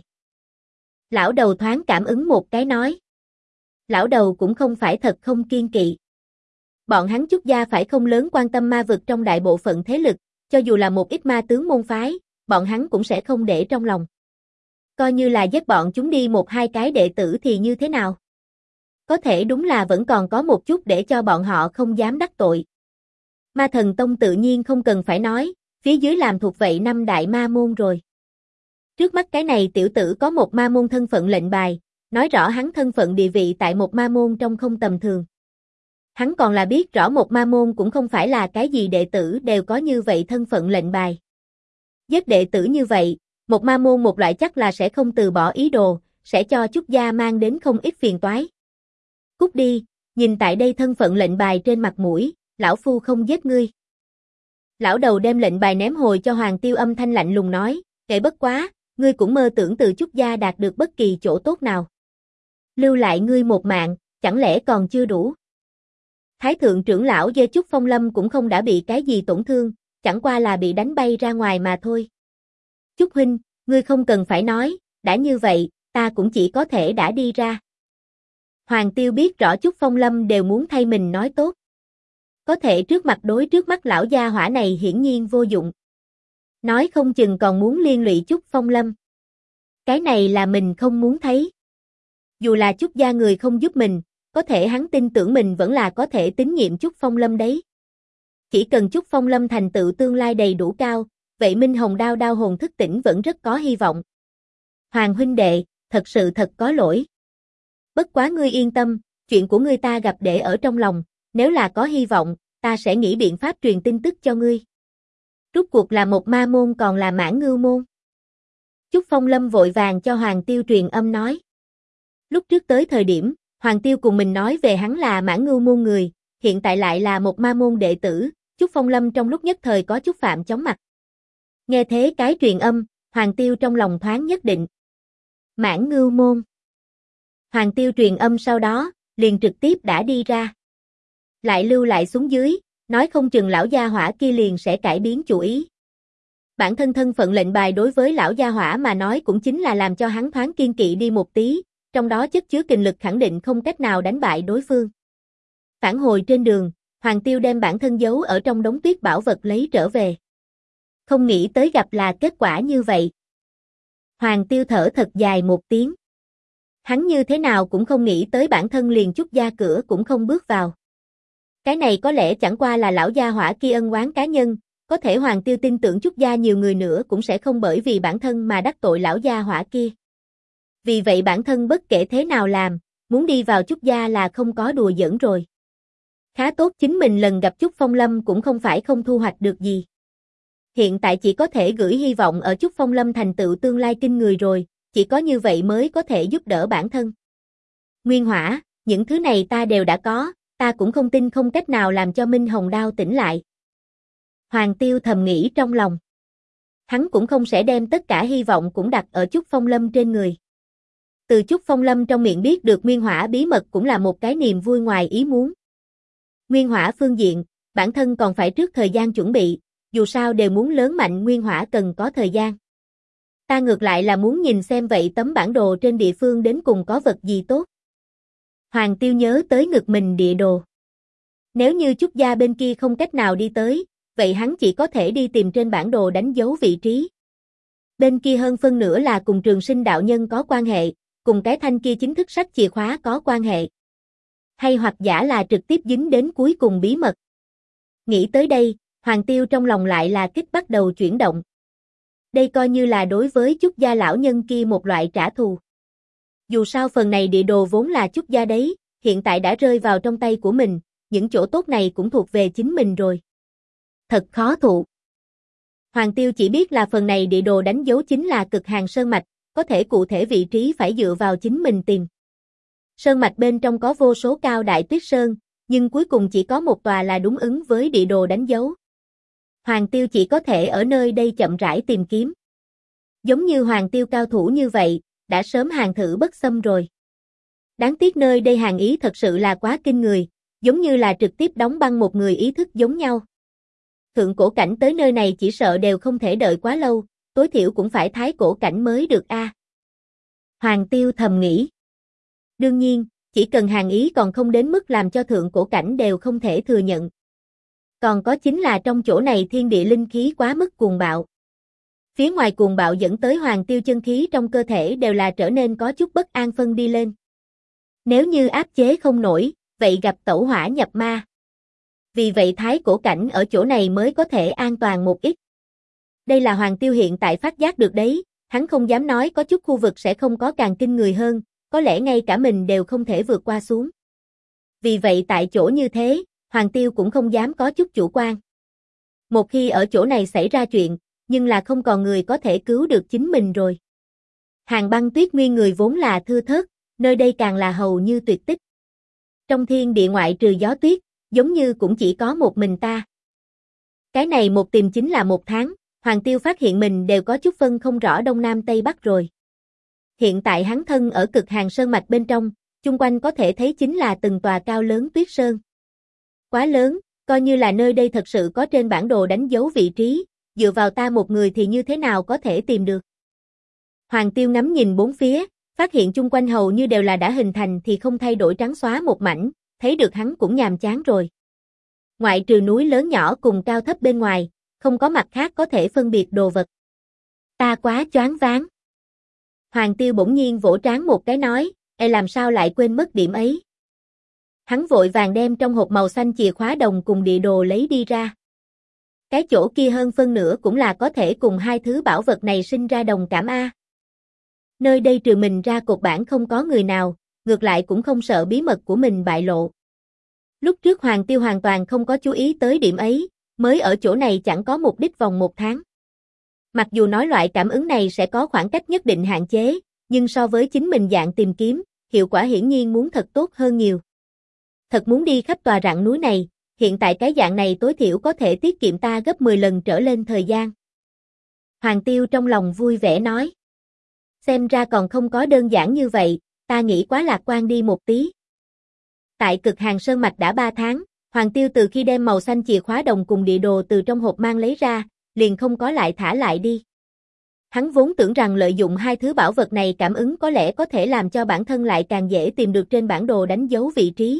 Lão đầu thoáng cảm ứng một cái nói. Lão đầu cũng không phải thật không kiên kỵ. Bọn hắn Chúc gia phải không lớn quan tâm ma vực trong đại bộ phận thế lực, cho dù là một ít ma tướng môn phái, bọn hắn cũng sẽ không để trong lòng. Coi như là giết bọn chúng đi một hai cái đệ tử thì như thế nào? Có thể đúng là vẫn còn có một chút để cho bọn họ không dám đắc tội. Ma Thần Tông tự nhiên không cần phải nói, phía dưới làm thuộc vậy năm đại ma môn rồi. Trước mắt cái này tiểu tử có một ma môn thân phận lệnh bài, nói rõ hắn thân phận địa vị tại một ma môn trong không tầm thường. Hắn còn là biết rõ một ma môn cũng không phải là cái gì đệ tử đều có như vậy thân phận lệnh bài. Giết đệ tử như vậy, một ma môn một loại chắc là sẽ không từ bỏ ý đồ, sẽ cho Chúc gia mang đến không ít phiền toái. Cút đi, nhìn tại đây thân phận lệnh bài trên mặt mũi, lão phu không giết ngươi. Lão đầu đem lệnh bài ném hồi cho Hoàng Tiêu âm thanh lạnh lùng nói, kệ bất quá, ngươi cũng mơ tưởng từ Chúc gia đạt được bất kỳ chỗ tốt nào. Lưu lại ngươi một mạng, chẳng lẽ còn chưa đủ? Thái thượng trưởng lão Dê Chúc Phong Lâm cũng không đã bị cái gì tổn thương, chẳng qua là bị đánh bay ra ngoài mà thôi. Chúc huynh, ngươi không cần phải nói, đã như vậy, ta cũng chỉ có thể đã đi ra. Hoàng Tiêu biết rõ Chúc Phong Lâm đều muốn thay mình nói tốt. Có thể trước mặt lão gia hỏa này hiển nhiên vô dụng. Nói không chừng còn muốn liên lụy Chúc Phong Lâm. Cái này là mình không muốn thấy. Dù là Chúc gia người không giúp mình, có thể hắn tin tưởng mình vẫn là có thể tín nhiệm Chúc Phong Lâm đấy. Chỉ cần Chúc Phong Lâm thành tựu tương lai đầy đủ cao, vậy Minh Hồng Đao đao hồn thức tỉnh vẫn rất có hy vọng. Hoàng huynh đệ, thật sự thật có lỗi. Bất quá ngươi yên tâm, chuyện của ngươi ta gặp để ở trong lòng, nếu là có hy vọng, ta sẽ nghĩ biện pháp truyền tin tức cho ngươi. Rốt cuộc là một ma môn còn là Mãn Ngưu môn. Chúc Phong Lâm vội vàng cho Hoàng Tiêu truyền âm nói. Lúc trước tới thời điểm, Hoàng Tiêu cùng mình nói về hắn là Mãn Ngưu môn người, hiện tại lại là một ma môn đệ tử, Chúc Phong Lâm trong lúc nhất thời có chút phạm chóng mặt. Nghe thế cái truyền âm, Hoàng Tiêu trong lòng thoáng nhất định. Mãn Ngưu môn. Hoàng Tiêu truyền âm sau đó, liền trực tiếp đã đi ra. Lại lưu lại xuống dưới, nói không chừng lão gia hỏa kia liền sẽ cải biến chủ ý. Bản thân thân phận lệnh bài đối với lão gia hỏa mà nói cũng chính là làm cho hắn thoáng kiên kỵ đi một tí, trong đó chất chứa kình lực khẳng định không cách nào đánh bại đối phương. Phản hồi trên đường, Hoàng Tiêu đem bản thân giấu ở trong đống tuyết bảo vật lấy trở về. Không nghĩ tới gặp là kết quả như vậy. Hoàng Tiêu thở thật dài một tiếng. Hắn như thế nào cũng không nghĩ tới bản thân liền Chúc gia cửa cũng không bước vào. Cái này có lẽ chẳng qua là lão gia hỏa kia ân oán cá nhân, có thể Hoàng Tiêu tin tưởng Chúc gia nhiều người nữa cũng sẽ không bởi vì bản thân mà đắc tội lão gia hỏa kia. Vì vậy bản thân bất kể thế nào làm, muốn đi vào Chúc gia là không có đùa giỡn rồi. Khá tốt chính mình lần gặp Chúc Phong Lâm cũng không phải không thu hoạch được gì. Hiện tại chỉ có thể gửi hy vọng ở Chúc Phong Lâm thành tựu tương lai kinh người rồi, chỉ có như vậy mới có thể giúp đỡ bản thân. Nguyên hỏa, những thứ này ta đều đã có, ta cũng không tin không cách nào làm cho Minh Hồng Đao tỉnh lại. Hoàng Tiêu thầm nghĩ trong lòng. Hắn cũng không sẽ đem tất cả hy vọng cũng đặt ở Chúc Phong Lâm trên người. Từ Chúc Phong Lâm trong miệng biết được nguyên hỏa bí mật cũng là một cái niềm vui ngoài ý muốn. Nguyên hỏa phương diện, bản thân còn phải trước thời gian chuẩn bị, dù sao đều muốn lớn mạnh nguyên hỏa cần có thời gian. Ta ngược lại là muốn nhìn xem vậy tấm bản đồ trên địa phương đến cùng có vật gì tốt. Hoàng Tiêu nhớ tới ngực mình địa đồ. Nếu như Chúc gia bên kia không cách nào đi tới, vậy hắn chỉ có thể đi tìm trên bản đồ đánh dấu vị trí. Bên kia hơn phân nửa là cùng Trường Sinh đạo nhân có quan hệ, cùng cái thanh kia chính thức sách chìa khóa có quan hệ. Hay hoặc giả là trực tiếp dính đến cuối cùng bí mật. Nghĩ tới đây, Hoàng Tiêu trong lòng lại là kích bắt đầu chuyển động. Đây coi như là đối với Chúc gia lão nhân kia một loại trả thù. Dù sao phần này địa đồ vốn là Chúc gia đấy, hiện tại đã rơi vào trong tay của mình, những chỗ tốt này cũng thuộc về chính mình rồi. Thật khó thụ. Hoàng Tiêu chỉ biết là phần này địa đồ đánh dấu chính là Cực Hàn Sơn Mạch, có thể cụ thể vị trí phải dựa vào chính mình tìm. Sơn Mạch bên trong có vô số cao đại tuyết sơn, nhưng cuối cùng chỉ có một tòa là đúng ứng với địa đồ đánh dấu. Hoàng Tiêu chỉ có thể ở nơi đây chậm rãi tìm kiếm. Giống như Hoàng Tiêu cao thủ như vậy, đã sớm hàng thử bất xâm rồi. Đáng tiếc nơi đây hàng ý thật sự là quá kinh người, giống như là trực tiếp đóng băng một người ý thức giống nhau. Thượng cổ cảnh tới nơi này chỉ sợ đều không thể đợi quá lâu, tối thiểu cũng phải thái cổ cảnh mới được a. Hoàng Tiêu thầm nghĩ. Đương nhiên, chỉ cần hàng ý còn không đến mức làm cho thượng cổ cảnh đều không thể thừa nhận. Còn có chính là trong chỗ này thiên địa linh khí quá mức cuồng bạo. Phía ngoài cuồng bạo dẫn tới Hoàng Tiêu chân khí trong cơ thể đều là trở nên có chút bất an phân đi lên. Nếu như áp chế không nổi, vậy gặp tẩu hỏa nhập ma. Vì vậy thái cổ cảnh ở chỗ này mới có thể an toàn một ít. Đây là Hoàng Tiêu hiện tại phát giác được đấy, hắn không dám nói có chút khu vực sẽ không có càng kinh người hơn, có lẽ ngay cả mình đều không thể vượt qua xuống. Vì vậy tại chỗ như thế, Hoàng Tiêu cũng không dám có chút chủ quan. Một khi ở chỗ này xảy ra chuyện, nhưng là không còn người có thể cứu được chính mình rồi. Hàng băng tuyết nguyên người vốn là thưa thớt, nơi đây càng là hầu như tuyệt tích. Trong thiên địa ngoại trừ gió tuyết, giống như cũng chỉ có một mình ta. Cái này một tìm chính là một tháng, Hoàng Tiêu phát hiện mình đều có chút phân không rõ đông nam tây bắc rồi. Hiện tại hắn thân ở Cực Hàn Sơn Mạch bên trong, chung quanh có thể thấy chính là từng tòa cao lớn tuyết sơn. Quá lớn, coi như là nơi đây thật sự có trên bản đồ đánh dấu vị trí, dựa vào ta một người thì như thế nào có thể tìm được. Hoàng Tiêu ngắm nhìn bốn phía, phát hiện chung quanh hầu như đều là đã hình thành thì không thay đổi trắng xóa một mảnh, thấy được hắn cũng nhàm chán rồi. Ngoại trừ núi lớn nhỏ cùng cao thấp bên ngoài, không có mặt khác có thể phân biệt đồ vật. Ta quá choáng váng. Hoàng Tiêu bỗng nhiên vỗ trán một cái nói, làm sao lại quên mất điểm ấy. Hắn vội vàng đem trong hộp màu xanh chìa khóa đồng cùng địa đồ lấy đi ra. Cái chỗ kia hơn phân nửa cũng là có thể cùng hai thứ bảo vật này sinh ra đồng cảm a. Nơi đây trừ mình ra cột bản không có người nào, ngược lại cũng không sợ bí mật của mình bại lộ. Lúc trước Hoàng Tiêu hoàn toàn không có chú ý tới điểm ấy, mới ở chỗ này chẳng có mục đích vòng 1 tháng. Mặc dù nói loại cảm ứng này sẽ có khoảng cách nhất định hạn chế, nhưng so với chính mình dạng tìm kiếm, hiệu quả hiển nhiên muốn thật tốt hơn nhiều. Thật muốn đi khắp tòa rặng núi này, hiện tại cái dạng này tối thiểu có thể tiết kiệm ta gấp 10 lần trở lên thời gian. Hoàng Tiêu trong lòng vui vẻ nói. Xem ra còn không có đơn giản như vậy, ta nghĩ quá lạc quan đi một tí. Tại Cực Hàn Sơn Mạch đã 3 tháng, Hoàng Tiêu từ khi đem màu xanh chìa khóa đồng cùng địa đồ từ trong hộp mang lấy ra, liền không có lại thả lại đi. Hắn vốn tưởng rằng lợi dụng hai thứ bảo vật này cảm ứng có lẽ có thể làm cho bản thân lại càng dễ tìm được trên bản đồ đánh dấu vị trí.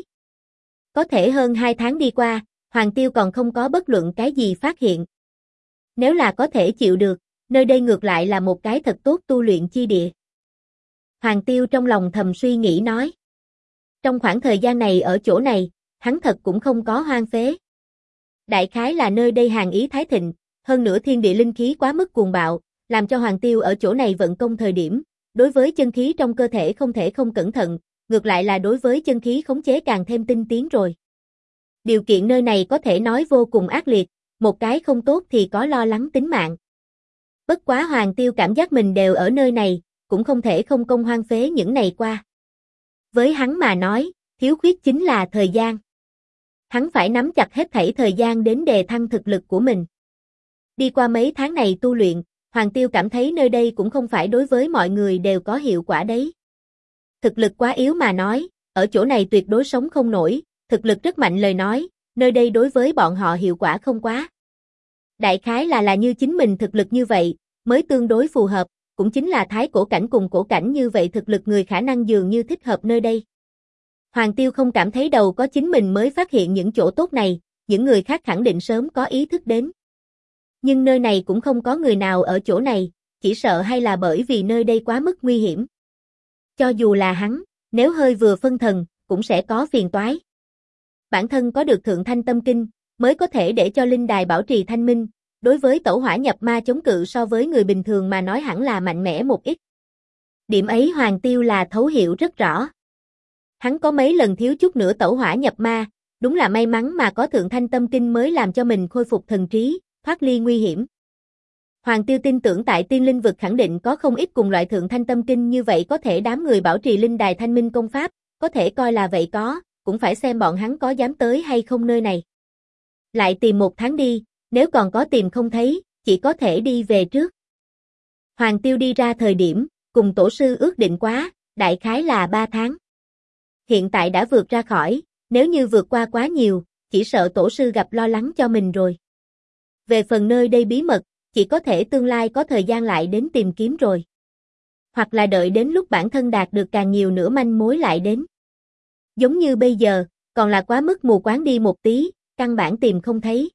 Có thể hơn 2 tháng đi qua, Hoàng Tiêu còn không có bất luận cái gì phát hiện. Nếu là có thể chịu được, nơi đây ngược lại là một cái thật tốt tu luyện chi địa. Hoàng Tiêu trong lòng thầm suy nghĩ nói. Trong khoảng thời gian này ở chỗ này, hắn thật cũng không có hoang phế. Đại khái là nơi đây hàn ý thái thịnh, hơn nữa thiên địa linh khí quá mức cuồng bạo, làm cho Hoàng Tiêu ở chỗ này vận công thời điểm, đối với chân khí trong cơ thể không thể không cẩn thận, ngược lại là đối với chân khí khống chế càng thêm tinh tiến rồi. Điều kiện nơi này có thể nói vô cùng ác liệt, một cái không tốt thì có lo lắng tính mạng. Bất quá Hoàng Tiêu cảm giác mình đều ở nơi này, cũng không thể không công hoang phế những ngày qua. Với hắn mà nói, thiếu khuyết chính là thời gian. Hắn phải nắm chặt hết thảy thời gian đến đề thăng thực lực của mình. Đi qua mấy tháng này tu luyện, Hoàng Tiêu cảm thấy nơi đây cũng không phải đối với mọi người đều có hiệu quả đấy. Thực lực quá yếu mà nói, ở chỗ này tuyệt đối sống không nổi, thực lực rất mạnh lời nói, nơi đây đối với bọn họ hiệu quả không quá. Đại khái là như chính mình thực lực như vậy, mới tương đối phù hợp, cũng chính là thái cổ cảnh cùng cổ cảnh như vậy thực lực người khả năng dường như thích hợp nơi đây. Hoàng Tiêu không cảm thấy đầu có chính mình mới phát hiện những chỗ tốt này, những người khác khẳng định sớm có ý thức đến. Nhưng nơi này cũng không có người nào ở chỗ này, chỉ sợ hay là bởi vì nơi đây quá mức nguy hiểm. Cho dù là hắn, nếu hơi vừa phân thần, cũng sẽ có phiền toái. Bản thân có được Thượng Thanh Tâm Kinh, mới có thể để cho linh đài bảo trì thanh minh, đối với tẩu hỏa nhập ma chống cự so với người bình thường mà nói hẳn là mạnh mẽ một ít. Điểm ấy Hoàng Tiêu là thấu hiểu rất rõ. Hắn có mấy lần thiếu chút nữa tẩu hỏa nhập ma, đúng là may mắn mà có Thượng Thanh Tâm Kinh mới làm cho mình khôi phục thần trí, thoát ly nguy hiểm. Hoàng Tiêu tin tưởng tại Tiên Linh vực khẳng định có không ít cùng loại Thượng Thanh Tâm Kinh như vậy có thể đám người bảo trì linh đài thanh minh công pháp, có thể coi là vậy có, cũng phải xem bọn hắn có dám tới hay không nơi này. Lại tìm 1 tháng đi, nếu còn có tìm không thấy, chỉ có thể đi về trước. Hoàng Tiêu đi ra thời điểm, cùng tổ sư ước định quá, đại khái là 3 tháng. Hiện tại đã vượt ra khỏi, nếu như vượt qua quá nhiều, chỉ sợ tổ sư gặp lo lắng cho mình rồi. Về phần nơi đây bí mật, chỉ có thể tương lai có thời gian lại đến tìm kiếm rồi. Hoặc là đợi đến lúc bản thân đạt được càng nhiều nữa manh mối lại đến. Giống như bây giờ, còn là quá mức mù quáng đi một tí, căn bản tìm không thấy.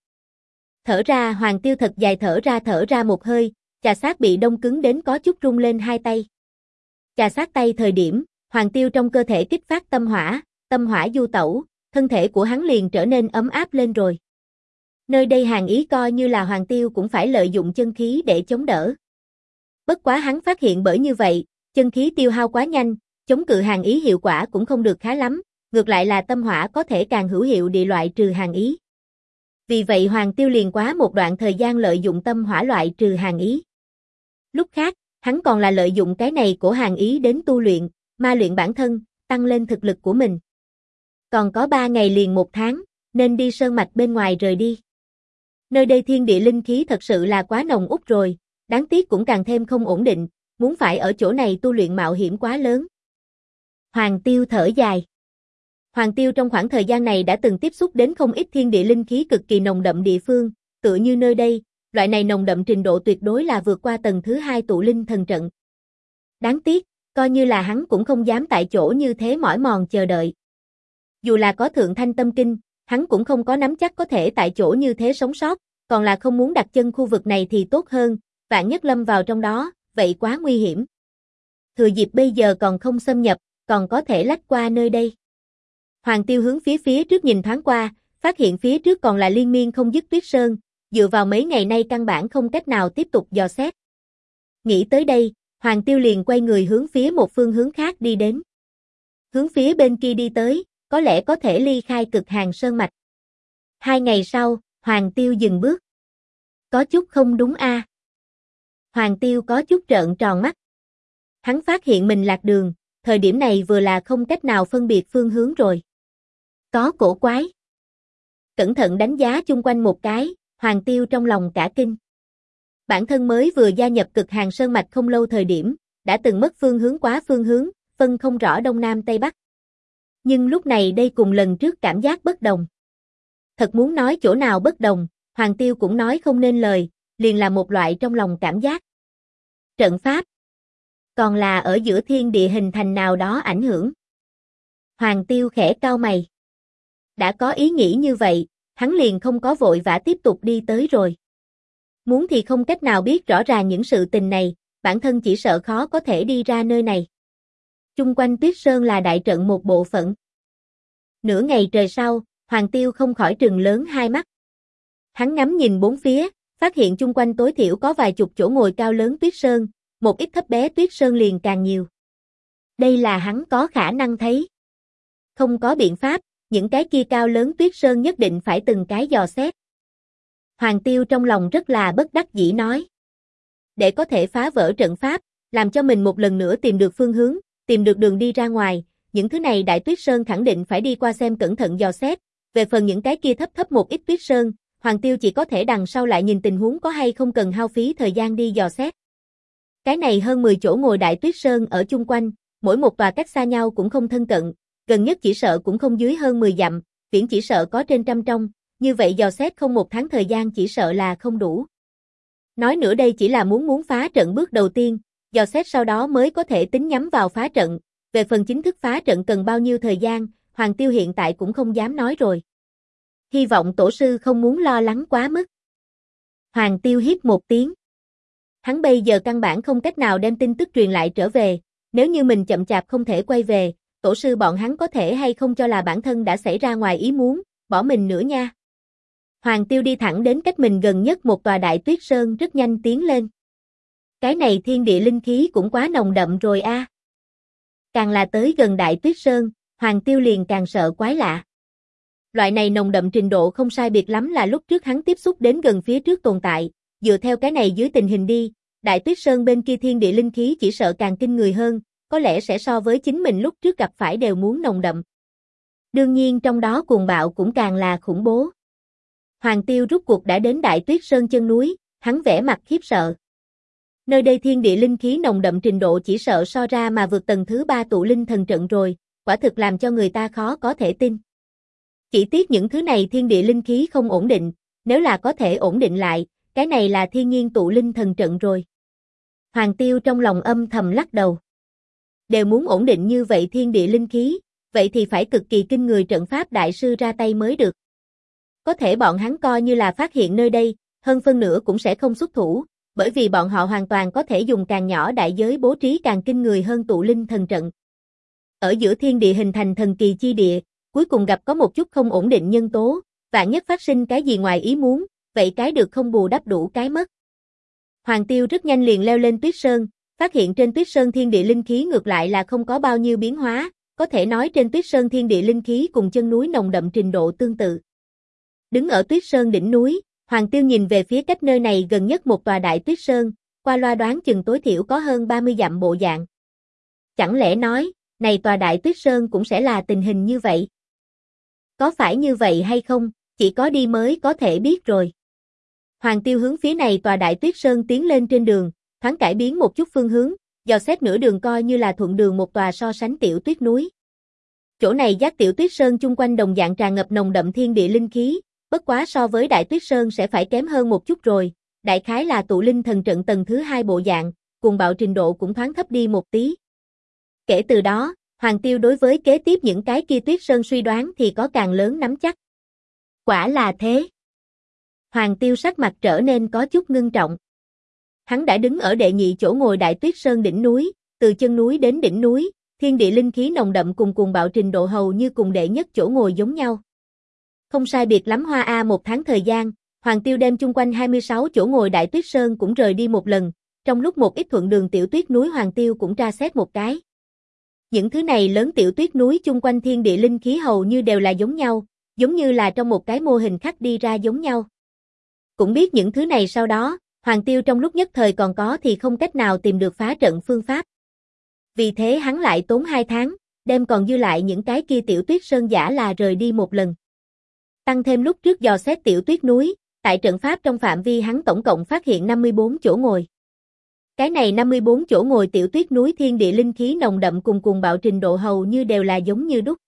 Thở ra Hoàng Tiêu thật dài thở ra một hơi, chà sát bị đông cứng đến có chút rung lên hai tay. Chà sát tay thời điểm, Hoàng Tiêu trong cơ thể kích phát tâm hỏa du tẩu, thân thể của hắn liền trở nên ấm áp lên rồi. Nơi đây hàn ý coi như là Hoàng Tiêu cũng phải lợi dụng chân khí để chống đỡ. Bất quá hắn phát hiện bởi như vậy, chân khí tiêu hao quá nhanh, chống cự hàn ý hiệu quả cũng không được khá lắm, ngược lại là tâm hỏa có thể càng hữu hiệu địa loại trừ hàn ý. Vì vậy Hoàng Tiêu liền quá một đoạn thời gian lợi dụng tâm hỏa loại trừ hàn ý. Lúc khác, hắn còn là lợi dụng cái này của hàn ý đến tu luyện, ma luyện bản thân, tăng lên thực lực của mình. Còn có 3 ngày liền 1 tháng, nên đi sơn mạch bên ngoài rời đi. Nơi đây thiên địa linh khí thật sự là quá nồng út rồi, đáng tiếc cũng càng thêm không ổn định, muốn phải ở chỗ này tu luyện mạo hiểm quá lớn. Hoàng Tiêu thở dài. Hoàng Tiêu trong khoảng thời gian này đã từng tiếp xúc đến không ít thiên địa linh khí cực kỳ nồng đậm địa phương, tựa như nơi đây, loại này nồng đậm trình độ tuyệt đối là vượt qua tầng thứ 2 tụ linh thần trận. Đáng tiếc, coi như là hắn cũng không dám tại chỗ như thế mỏi mòn chờ đợi. Dù là có Thượng Thanh Tâm Kinh, hắn cũng không có nắm chắc có thể tại chỗ như thế sống sót, còn là không muốn đặt chân khu vực này thì tốt hơn, vạn nhất lâm vào trong đó, vậy quá nguy hiểm. Thừa dịp bây giờ còn không xâm nhập, còn có thể lách qua nơi đây. Hoàng Tiêu hướng phía trước nhìn thoáng qua, phát hiện phía trước còn là liên miên không dứt tuyết sơn, dựa vào mấy ngày nay căn bản không cách nào tiếp tục dò xét. Nghĩ tới đây, Hoàng Tiêu liền quay người hướng phía một phương hướng khác đi đến. Hướng phía bên kia đi tới, có lẽ có thể ly khai Cực Hàn Sơn mạch. 2 ngày sau, Hoàng Tiêu dừng bước. Có chút không đúng a. Hoàng Tiêu có chút trợn tròn mắt. Hắn phát hiện mình lạc đường, thời điểm này vừa là không cách nào phân biệt phương hướng rồi. Có cổ quái. Cẩn thận đánh giá chung quanh một cái, Hoàng Tiêu trong lòng cả kinh. Bản thân mới vừa gia nhập Cực Hàn Sơn mạch không lâu thời điểm, đã từng mất phương hướng quá phương hướng, phân không rõ đông nam tây bắc. Nhưng lúc này đây cùng lần trước cảm giác bất đồng. Thật muốn nói chỗ nào bất đồng, Hoàng Tiêu cũng nói không nên lời, liền là một loại trong lòng cảm giác. Trận pháp. Còn là ở giữa thiên địa hình thành nào đó ảnh hưởng. Hoàng Tiêu khẽ cau mày. Đã có ý nghĩ như vậy, hắn liền không có vội vã tiếp tục đi tới rồi. Muốn thì không cách nào biết rõ ràng những sự tình này, bản thân chỉ sợ khó có thể đi ra nơi này. Chung quanh Tuyết Sơn là đại trận một bộ phận. Nửa ngày trời sau, Hoàng Tiêu không khỏi trừng lớn hai mắt. Hắn ngắm nhìn bốn phía, phát hiện chung quanh tối thiểu có vài chục chỗ ngồi cao lớn Tuyết Sơn, một ít thấp bé Tuyết Sơn liền càng nhiều. Đây là hắn có khả năng thấy. Không có biện pháp, những cái kia cao lớn Tuyết Sơn nhất định phải từng cái dò xét. Hoàng Tiêu trong lòng rất là bất đắc dĩ nói. Để có thể phá vỡ trận pháp, làm cho mình một lần nữa tìm được phương hướng, tìm được đường đi ra ngoài, những thứ này Đại Tuyết Sơn khẳng định phải đi qua xem cẩn thận dò xét. Về phần những cái kia thấp một ít Tuyết Sơn, Hoàng Tiêu chỉ có thể đằng sau lại nhìn tình huống có hay không cần hao phí thời gian đi dò xét. Cái này hơn 10 chỗ ngồi Đại Tuyết Sơn ở chung quanh, mỗi một tòa cách xa nhau cũng không thân cận, gần nhất chỉ sợ cũng không dưới hơn 10 dặm, viễn chỉ sợ có trên trăm trong, như vậy dò xét không một tháng thời gian chỉ sợ là không đủ. Nói nữa đây chỉ là muốn phá trận bước đầu tiên, dò xét sau đó mới có thể tính nhắm vào phá trận, về phần chính thức phá trận cần bao nhiêu thời gian, Hoàng Tiêu hiện tại cũng không dám nói rồi. Hy vọng tổ sư không muốn lo lắng quá mức. Hoàng Tiêu hít một tiếng. Hắn bây giờ căn bản không cách nào đem tin tức truyền lại trở về, nếu như mình chậm chạp không thể quay về, tổ sư bọn hắn có thể hay không cho là bản thân đã xảy ra ngoài ý muốn, bỏ mình nữa nha. Hoàng Tiêu đi thẳng đến cách mình gần nhất một tòa Đại Tuyết Sơn rất nhanh tiến lên. Cái này thiên địa linh khí cũng quá nồng đậm rồi a. Càng là tới gần Đại Tuyết Sơn, Hoàng Tiêu liền càng sợ quái lạ. Loại này nồng đậm trình độ không sai biệt lắm là lúc trước hắn tiếp xúc đến gần phía trước tồn tại, dựa theo cái này dưới tình hình đi, Đại Tuyết Sơn bên kia thiên địa linh khí chỉ sợ càng kinh người hơn, có lẽ sẽ so với chính mình lúc trước gặp phải đều muốn nồng đậm. Đương nhiên trong đó cuồng bạo cũng càng là khủng bố. Hoàng Tiêu rút cuộc đã đến Đại Tuyết Sơn chân núi, hắn vẻ mặt khiếp sợ. Nơi đây thiên địa linh khí nồng đậm trình độ chỉ sợ so ra mà vượt tầng thứ 3 tụ linh thần trận rồi, quả thực làm cho người ta khó có thể tin. Chỉ tiếc những thứ này thiên địa linh khí không ổn định, nếu là có thể ổn định lại, cái này là thiên nhiên tụ linh thần trận rồi. Hoàng Tiêu trong lòng âm thầm lắc đầu. Đều muốn ổn định như vậy thiên địa linh khí, vậy thì phải cực kỳ kinh người trận pháp đại sư ra tay mới được. Có thể bọn hắn coi như là phát hiện nơi đây, hơn phân nửa cũng sẽ không xuất thủ, bởi vì bọn họ hoàn toàn có thể dùng càng nhỏ đại giới bố trí càng kinh người hơn tụ linh thần trận. Ở giữa thiên địa hình thành thần kỳ chi địa, cuối cùng gặp có một chút không ổn định nhân tố, vạn nhất phát sinh cái gì ngoài ý muốn, vậy cái được không bù đắp đủ cái mất. Hoàng Tiêu rất nhanh liền leo lên Tuyết Sơn, phát hiện trên Tuyết Sơn thiên địa linh khí ngược lại là không có bao nhiêu biến hóa, có thể nói trên Tuyết Sơn thiên địa linh khí cùng chân núi nồng đậm trình độ tương tự. Đứng ở Tuyết Sơn đỉnh núi, Hoàng Tiêu nhìn về phía cách nơi này gần nhất một tòa Đại Tuyết Sơn, qua loa đoán chừng tối thiểu có hơn 30 dặm bộ dạng. Chẳng lẽ nói, này tòa Đại Tuyết Sơn cũng sẽ là tình hình như vậy? Có phải như vậy hay không, chỉ có đi mới có thể biết rồi. Hoàng Tiêu hướng phía này tòa Đại Tuyết Sơn tiến lên trên đường, thoáng cải biến một chút phương hướng, dò xét nửa đường coi như là thuận đường một tòa so sánh tiểu tuyết núi. Chỗ này giác tiểu Tuyết Sơn chung quanh đồng dạng tràn ngập nồng đậm thiên địa linh khí, bất quá so với Đại Tuyết Sơn sẽ phải kém hơn một chút rồi, đại khái là tụ linh thần trận tầng thứ 2 bộ dạng, cuồng bạo trình độ cũng thoáng thấp đi một tí. Kể từ đó, Hoàng Tiêu đối với kế tiếp những cái kia Tuyết Sơn suy đoán thì có càng lớn nắm chắc. Quả là thế. Hoàng Tiêu sắc mặt trở nên có chút ngưng trọng. Hắn đã đứng ở đệ nhị chỗ ngồi Đại Tuyết Sơn đỉnh núi, từ chân núi đến đỉnh núi, thiên địa linh khí nồng đậm cùng cuồng bạo trình độ hầu như cùng đệ nhất chỗ ngồi giống nhau. Không sai biệt lắm hoa một tháng thời gian, Hoàng Tiêu đem chung quanh 26 chỗ ngồi Đại Tuyết Sơn cũng rời đi một lần, trong lúc một ít thuận đường tiểu tuyết núi Hoàng Tiêu cũng tra xét một cái. Những thứ này lớn tiểu tuyết núi chung quanh thiên địa linh khí hầu như đều là giống nhau, giống như là trong một cái mô hình khắc đi ra giống nhau. Cũng biết những thứ này sau đó, Hoàng Tiêu trong lúc nhất thời còn có thì không cách nào tìm được phá trận phương pháp. Vì thế hắn lại tốn 2 tháng, đem còn dư lại những cái kia tiểu tuyết sơn giả là rời đi một lần. Tăng thêm lúc trước dò xét tiểu tuyết núi, tại trận pháp trong phạm vi hắn tổng cộng phát hiện 54 chỗ ngồi. Cái này 54 chỗ ngồi tiểu tuyết núi thiên địa linh khí nồng đậm cùng cuồng bạo trình độ hầu như đều là giống như đúc.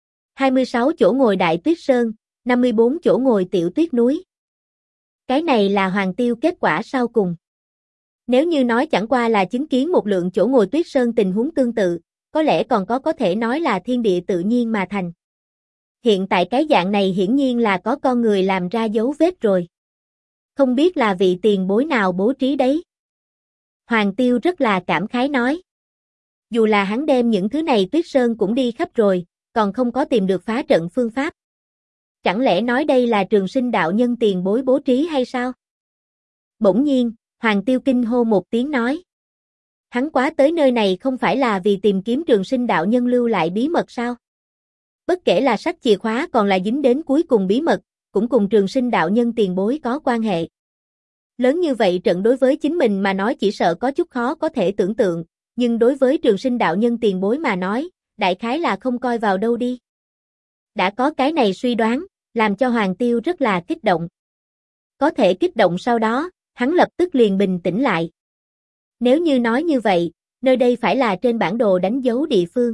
26 chỗ ngồi Đại Tuyết Sơn, 54 chỗ ngồi tiểu tuyết núi. Cái này là Hoàng Tiêu kết quả sau cùng. Nếu như nói chẳng qua là chứng kiến một lượng chỗ ngồi Tuyết Sơn tình huống tương tự, có lẽ còn có thể nói là thiên địa tự nhiên mà thành. Hiện tại cái dạng này hiển nhiên là có con người làm ra dấu vết rồi. Không biết là vị tiền bối nào bố trí đấy. Hoàng Tiêu rất là cảm khái nói. Dù là hắn đem những thứ này Tuyết Sơn cũng đi khắp rồi, còn không có tìm được phá trận phương pháp. Chẳng lẽ nói đây là Trường Sinh đạo nhân tiền bối bố trí hay sao? Bỗng nhiên, Hoàng Tiêu kinh hô một tiếng nói. Hắn quá tới nơi này không phải là vì tìm kiếm Trường Sinh đạo nhân lưu lại bí mật sao? Bất kể là sách chìa khóa còn là dính đến cuối cùng bí mật, cũng cùng Trường Sinh đạo nhân tiền bối có quan hệ. Lớn như vậy trận đối với chính mình mà nói chỉ sợ có chút khó có thể tưởng tượng, nhưng đối với Trường Sinh đạo nhân tiền bối mà nói, đại khái là không coi vào đâu đi. Đã có cái này suy đoán, làm cho Hoàng Tiêu rất là kích động. Có thể kích động sau đó, hắn lập tức liền bình tĩnh lại. Nếu như nói như vậy, nơi đây phải là trên bản đồ đánh dấu địa phương.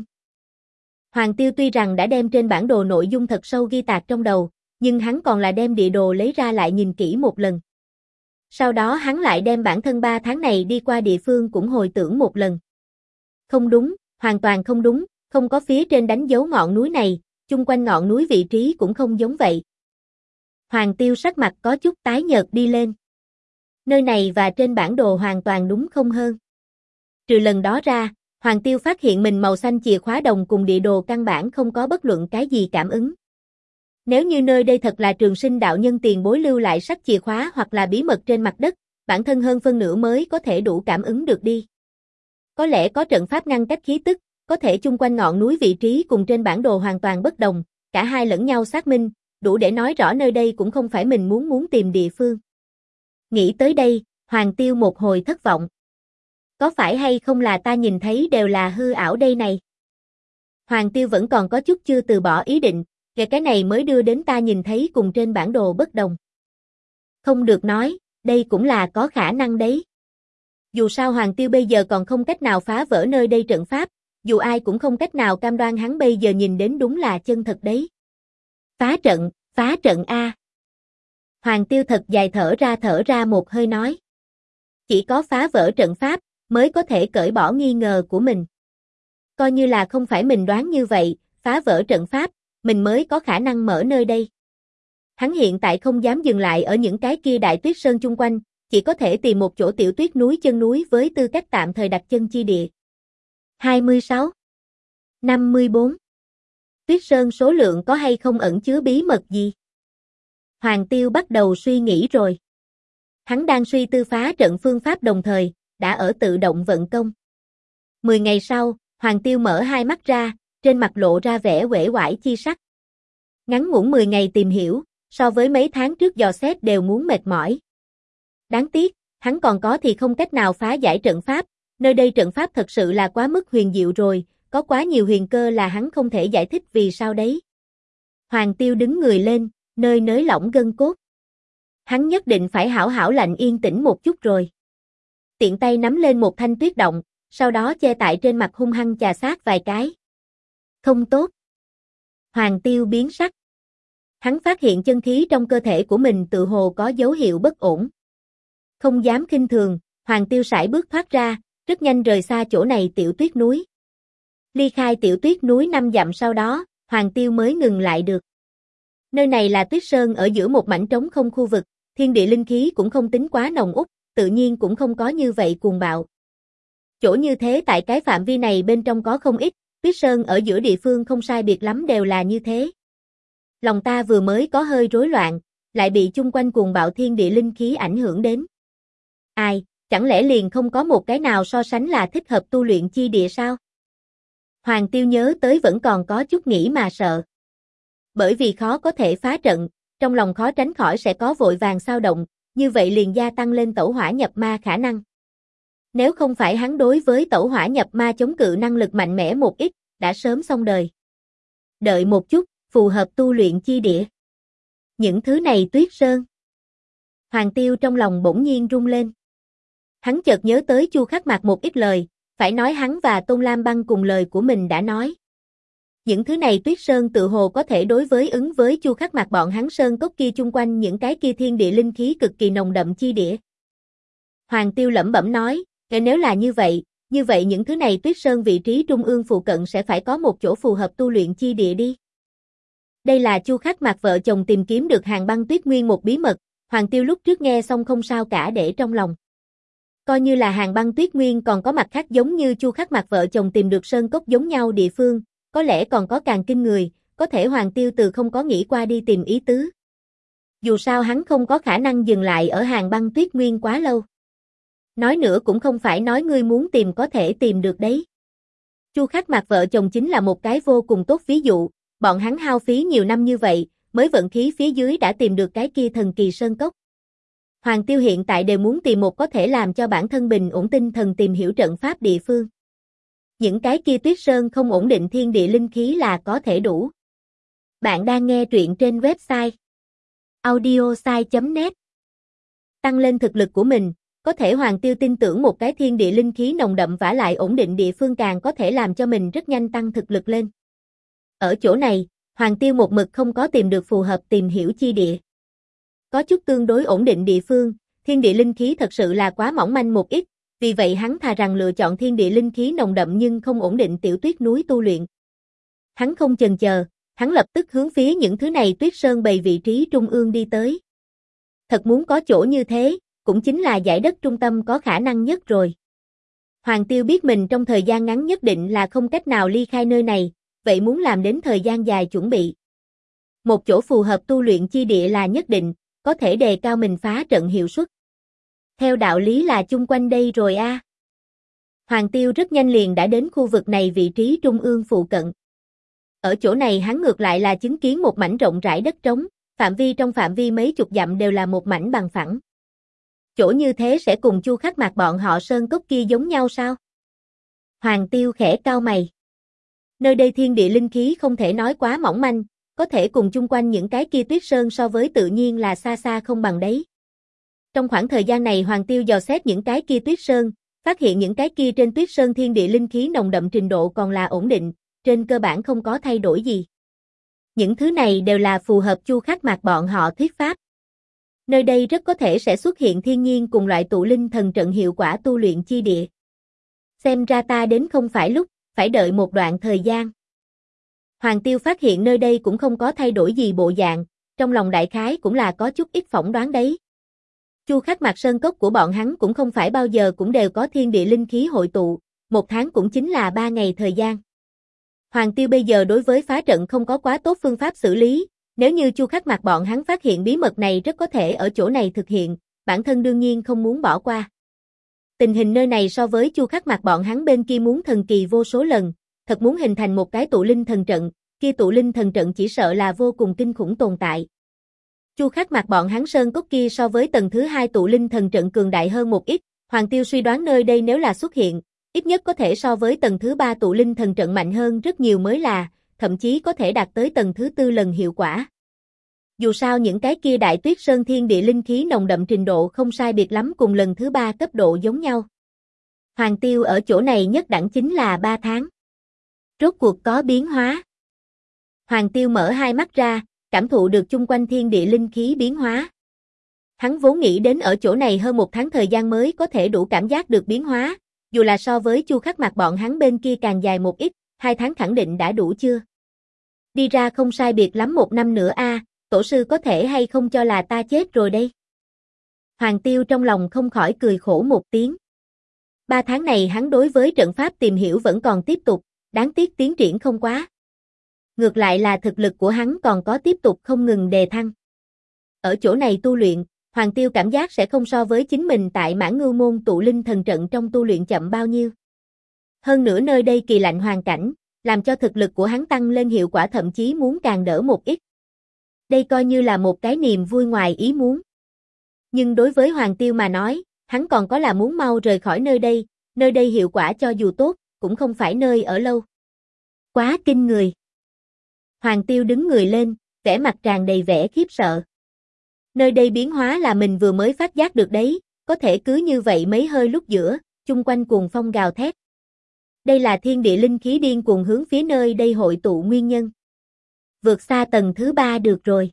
Hoàng Tiêu tuy rằng đã đem trên bản đồ nội dung thật sâu ghi tạc trong đầu, nhưng hắn còn là đem địa đồ lấy ra lại nhìn kỹ một lần. Sau đó hắn lại đem bản thân 3 tháng này đi qua địa phương cũng hồi tưởng một lần. Không đúng, hoàn toàn không đúng, không có phía trên đánh dấu ngọn núi này, chung quanh ngọn núi vị trí cũng không giống vậy. Hoàng Tiêu sắc mặt có chút tái nhợt đi lên. Nơi này và trên bản đồ hoàn toàn đúng không hơn. Trừ lần đó ra, Hoàng Tiêu phát hiện mình màu xanh chìa khóa đồng cùng địa đồ căn bản không có bất luận cái gì cảm ứng. Nếu như nơi đây thật là Trường Sinh đạo nhân tiền bối lưu lại sách chìa khóa hoặc là bí mật trên mặt đất, bản thân hơn phân nửa mới có thể đủ cảm ứng được đi. Có lẽ có trận pháp ngăn cách khí tức, có thể chung quanh ngọn núi vị trí cùng trên bản đồ hoàn toàn bất đồng, cả hai lẫn nhau xác minh, đủ để nói rõ nơi đây cũng không phải mình muốn tìm địa phương. Nghĩ tới đây, Hoàng Tiêu một hồi thất vọng. Có phải hay không là ta nhìn thấy đều là hư ảo đây này? Hoàng Tiêu vẫn còn có chút chưa từ bỏ ý định, cái này mới đưa đến ta nhìn thấy cùng trên bản đồ bất đồng. Không được nói, đây cũng là có khả năng đấy. Dù sao Hoàng Tiêu bây giờ còn không cách nào phá vỡ nơi đây trận pháp, dù ai cũng không cách nào cam đoan hắn bây giờ nhìn đến đúng là chân thật đấy. Phá trận a. Hoàng Tiêu thật dài thở ra một hơi nói. Chỉ có phá vỡ trận pháp, mới có thể cởi bỏ nghi ngờ của mình. Coi như là không phải mình đoán như vậy, phá vỡ trận pháp, mình mới có khả năng mở nơi đây. Hắn hiện tại không dám dừng lại ở những cái kia Đại Tuyết Sơn chung quanh, chỉ có thể tìm một chỗ tiểu tuyết núi chân núi với tư cách tạm thời đặt chân chi địa. 26. 54. Tuyết Sơn số lượng có hay không ẩn chứa bí mật gì? Hoàng Tiêu bắt đầu suy nghĩ rồi. Hắn đang suy tư phá trận phương pháp đồng thời, đã ở tự động vận công. 10 ngày sau, Hoàng Tiêu mở hai mắt ra, trên mặt lộ ra vẻ uể oải chi sắc. Ngắn ngủn 10 ngày tìm hiểu, so với mấy tháng trước dò xét đều muốn mệt mỏi. Đáng tiếc, hắn còn có thì không cách nào phá giải trận pháp, nơi đây trận pháp thật sự là quá mức huyền diệu rồi, có quá nhiều huyền cơ là hắn không thể giải thích vì sao đấy. Hoàng Tiêu đứng người lên, nơi nới lỏng gân cốt. Hắn nhất định phải hảo hảo lạnh yên tĩnh một chút rồi. Tiện tay nắm lên một thanh tuyết động, sau đó che tại trên mặt hung hăng chà sát vài cái. Không tốt. Hoàng Tiêu biến sắc. Hắn phát hiện chân khí trong cơ thể của mình tự hồ có dấu hiệu bất ổn. Không dám khinh thường, Hoàng Tiêu sải bước thoát ra, rất nhanh rời xa chỗ này tiểu tuyết núi. Ly khai tiểu tuyết núi 5 dặm sau đó, Hoàng Tiêu mới ngừng lại được. Nơi này là Tuyết Sơn ở giữa một mảnh trống không khu vực, thiên địa linh khí cũng không tính quá nồng út, tự nhiên cũng không có như vậy cuồng bạo. Chỗ như thế tại cái phạm vi này bên trong có không ít, tuyết sơn ở giữa địa phương không sai biệt lắm đều là như thế. Lòng ta vừa mới có hơi rối loạn, lại bị chung quanh cuồng bạo thiên địa linh khí ảnh hưởng đến. Ai, chẳng lẽ liền không có một cái nào so sánh là thích hợp tu luyện chi địa sao? Hoàng Tiêu nhớ tới vẫn còn có chút nghĩ mà sợ. Bởi vì khó có thể phá trận, trong lòng khó tránh khỏi sẽ có vội vàng xao động, như vậy liền gia tăng lên tẩu hỏa nhập ma khả năng. Nếu không phải hắn đối với tẩu hỏa nhập ma chống cự năng lực mạnh mẽ một ít, đã sớm xong đời. Đợi một chút, phù hợp tu luyện chi địa. Những thứ này tuyết sơn. Hoàng Tiêu trong lòng bỗng nhiên rung lên. Hắn chợt nhớ tới Chu Khắc Mặc một ít lời, phải nói hắn và Tôn Lam Băng cùng lời của mình đã nói. Những thứ này tuyết sơn tự hồ có thể đối với ứng với Chu Khắc Mặc bọn hắn sơn cốc kia chung quanh những cái kia thiên địa linh khí cực kỳ nồng đậm chi địa. Hoàng Tiêu lẩm bẩm nói, nếu là như vậy những thứ này tuyết sơn vị trí trung ương phụ cận sẽ phải có một chỗ phù hợp tu luyện chi địa đi. Đây là Chu Khắc Mặc vợ chồng tìm kiếm được Hàng Băng Tuyết Nguyên một bí mật, Hoàng Tiêu lúc trước nghe xong không sao cả để trong lòng. Coi như là Hàng Băng Tuyết Nguyên còn có mặt khác giống như Chu Khắc Mặc vợ chồng tìm được sơn cốc giống nhau địa phương, có lẽ còn có càng kinh người, có thể Hoàng Tiêu từ không có nghĩ qua đi tìm ý tứ. Dù sao hắn không có khả năng dừng lại ở Hàng Băng Tuyết Nguyên quá lâu. Nói nữa cũng không phải nói ngươi muốn tìm có thể tìm được đấy. Chu Khắc Mặc vợ chồng chính là một cái vô cùng tốt ví dụ, bọn hắn hao phí nhiều năm như vậy, mới vận khí phía dưới đã tìm được cái kia thần kỳ sơn cốc. Hoàng Tiêu hiện tại đều muốn tìm một có thể làm cho bản thân bình ổn tinh thần tìm hiểu trận pháp địa phương. Những cái kia tuyết sơn không ổn định thiên địa linh khí là có thể đủ. Bạn đang nghe truyện trên website audiosai.net. Tăng lên thực lực của mình, có thể Hoàng Tiêu tin tưởng một cái thiên địa linh khí nồng đậm vả lại ổn định địa phương càng có thể làm cho mình rất nhanh tăng thực lực lên. Ở chỗ này, Hoàng Tiêu một mực không có tìm được phù hợp tìm hiểu chi địa. Có chút tương đối ổn định địa phương, thiên địa linh khí thật sự là quá mỏng manh một ít, vì vậy hắn thà rằng lựa chọn thiên địa linh khí nồng đậm nhưng không ổn định tiểu tuyết núi tu luyện. Hắn không chần chờ, hắn lập tức hướng phía những thứ này tuyết sơn bày vị trí trung ương đi tới. Thật muốn có chỗ như thế, cũng chính là dải đất trung tâm có khả năng nhất rồi. Hoàng Tiêu biết mình trong thời gian ngắn nhất định là không cách nào ly khai nơi này, vậy muốn làm đến thời gian dài chuẩn bị. Một chỗ phù hợp tu luyện chi địa là nhất định, có thể đề cao mình phá trận hiệu suất. Theo đạo lý là chung quanh đây rồi a. Hoàng Tiêu rất nhanh liền đã đến khu vực này vị trí trung ương phụ cận. Ở chỗ này hắn ngược lại là chứng kiến một mảnh rộng rãi đất trống, trong phạm vi mấy chục dặm đều là một mảnh bằng phẳng. Chỗ như thế sẽ cùng Chu Khắc Mặc bọn họ sơn cốc kia giống nhau sao? Hoàng Tiêu khẽ cau mày. Nơi đây thiên địa linh khí không thể nói quá mỏng manh, có thể cùng chung quanh những cái kia tuyết sơn so với tự nhiên là xa xa không bằng đấy. Trong khoảng thời gian này Hoàng Tiêu dò xét những cái kia tuyết sơn, phát hiện những cái kia trên tuyết sơn thiên địa linh khí nồng đậm trình độ còn là ổn định, trên cơ bản không có thay đổi gì. Những thứ này đều là phù hợp Chu Khắc Mặc bọn họ thuyết pháp. Nơi đây rất có thể sẽ xuất hiện thiên nhiên cùng loại tụ linh thần trận hiệu quả tu luyện chi địa. Xem ra ta đến không phải lúc, phải đợi một đoạn thời gian. Hoàng Tiêu phát hiện nơi đây cũng không có thay đổi gì bộ dạng, trong lòng đại khái cũng là có chút ít phỏng đoán đấy. Chu Khắc Mặc sơn cốc của bọn hắn cũng không phải bao giờ cũng đều có thiên địa linh khí hội tụ, một tháng cũng chính là 3 ngày thời gian. Hoàng Tiêu bây giờ đối với phá trận không có quá tốt phương pháp xử lý, nếu như Chu Khắc Mặc bọn hắn phát hiện bí mật này rất có thể ở chỗ này thực hiện, bản thân đương nhiên không muốn bỏ qua. Tình hình nơi này so với Chu Khắc Mặc bọn hắn bên kia muốn thần kỳ vô số lần, thật muốn hình thành một cái tụ linh thần trận, kia tụ linh thần trận chỉ sợ là vô cùng kinh khủng tồn tại. Chu Khắc Mặc bọn hắn sơn cốc kia so với tầng thứ 2 tụ linh thần trận cường đại hơn một ít, Hoàng Tiêu suy đoán nơi đây nếu là xuất hiện, ít nhất có thể so với tầng thứ 3 tụ linh thần trận mạnh hơn rất nhiều mới là, thậm chí có thể đạt tới tầng thứ 4 lần hiệu quả. Dù sao những cái kia đại tuyết sơn thiên địa linh khí nồng đậm trình độ không sai biệt lắm cùng lần thứ 3 cấp độ giống nhau. Hoàng Tiêu ở chỗ này nhất đẳng chính là 3 tháng. Rốt cuộc có biến hóa. Hoàng Tiêu mở hai mắt ra, cảm thụ được chung quanh thiên địa linh khí biến hóa. Hắn vốn nghĩ đến ở chỗ này hơn 1 tháng thời gian mới có thể đủ cảm giác được biến hóa, dù là so với Chu Khắc Mặc bọn hắn bên kia càng dài một ít, 2 tháng khẳng định đã đủ chưa? Đi ra không sai biệt lắm 1 năm nữa a, tổ sư có thể hay không cho là ta chết rồi đây? Hoàng Tiêu trong lòng không khỏi cười khổ một tiếng. 3 tháng này hắn đối với trận pháp tìm hiểu vẫn còn tiếp tục, đáng tiếc tiến triển không quá. Ngược lại là thực lực của hắn còn có tiếp tục không ngừng đề thăng. Ở chỗ này tu luyện, Hoàng Tiêu cảm giác sẽ không so với chính mình tại Mãn Ngưu môn tụ linh thần trận trong tu luyện chậm bao nhiêu. Hơn nữa nơi đây kỳ lạnh hoàn cảnh, làm cho thực lực của hắn tăng lên hiệu quả thậm chí muốn càng đỡ một ít. Đây coi như là một cái niềm vui ngoài ý muốn. Nhưng đối với Hoàng Tiêu mà nói, hắn còn có là muốn mau rời khỏi nơi đây hiệu quả cho dù tốt, cũng không phải nơi ở lâu. Quá kinh người. Hoàng Tiêu đứng người lên, vẻ mặt tràn đầy vẻ khiếp sợ. Nơi đây biến hóa là mình vừa mới phát giác được đấy, có thể cứ như vậy mấy hơi lúc giữa, chung quanh cuồng phong gào thét. Đây là thiên địa linh khí điên cuồng hướng phía nơi đây hội tụ nguyên nhân. Vượt xa tầng thứ 3 được rồi.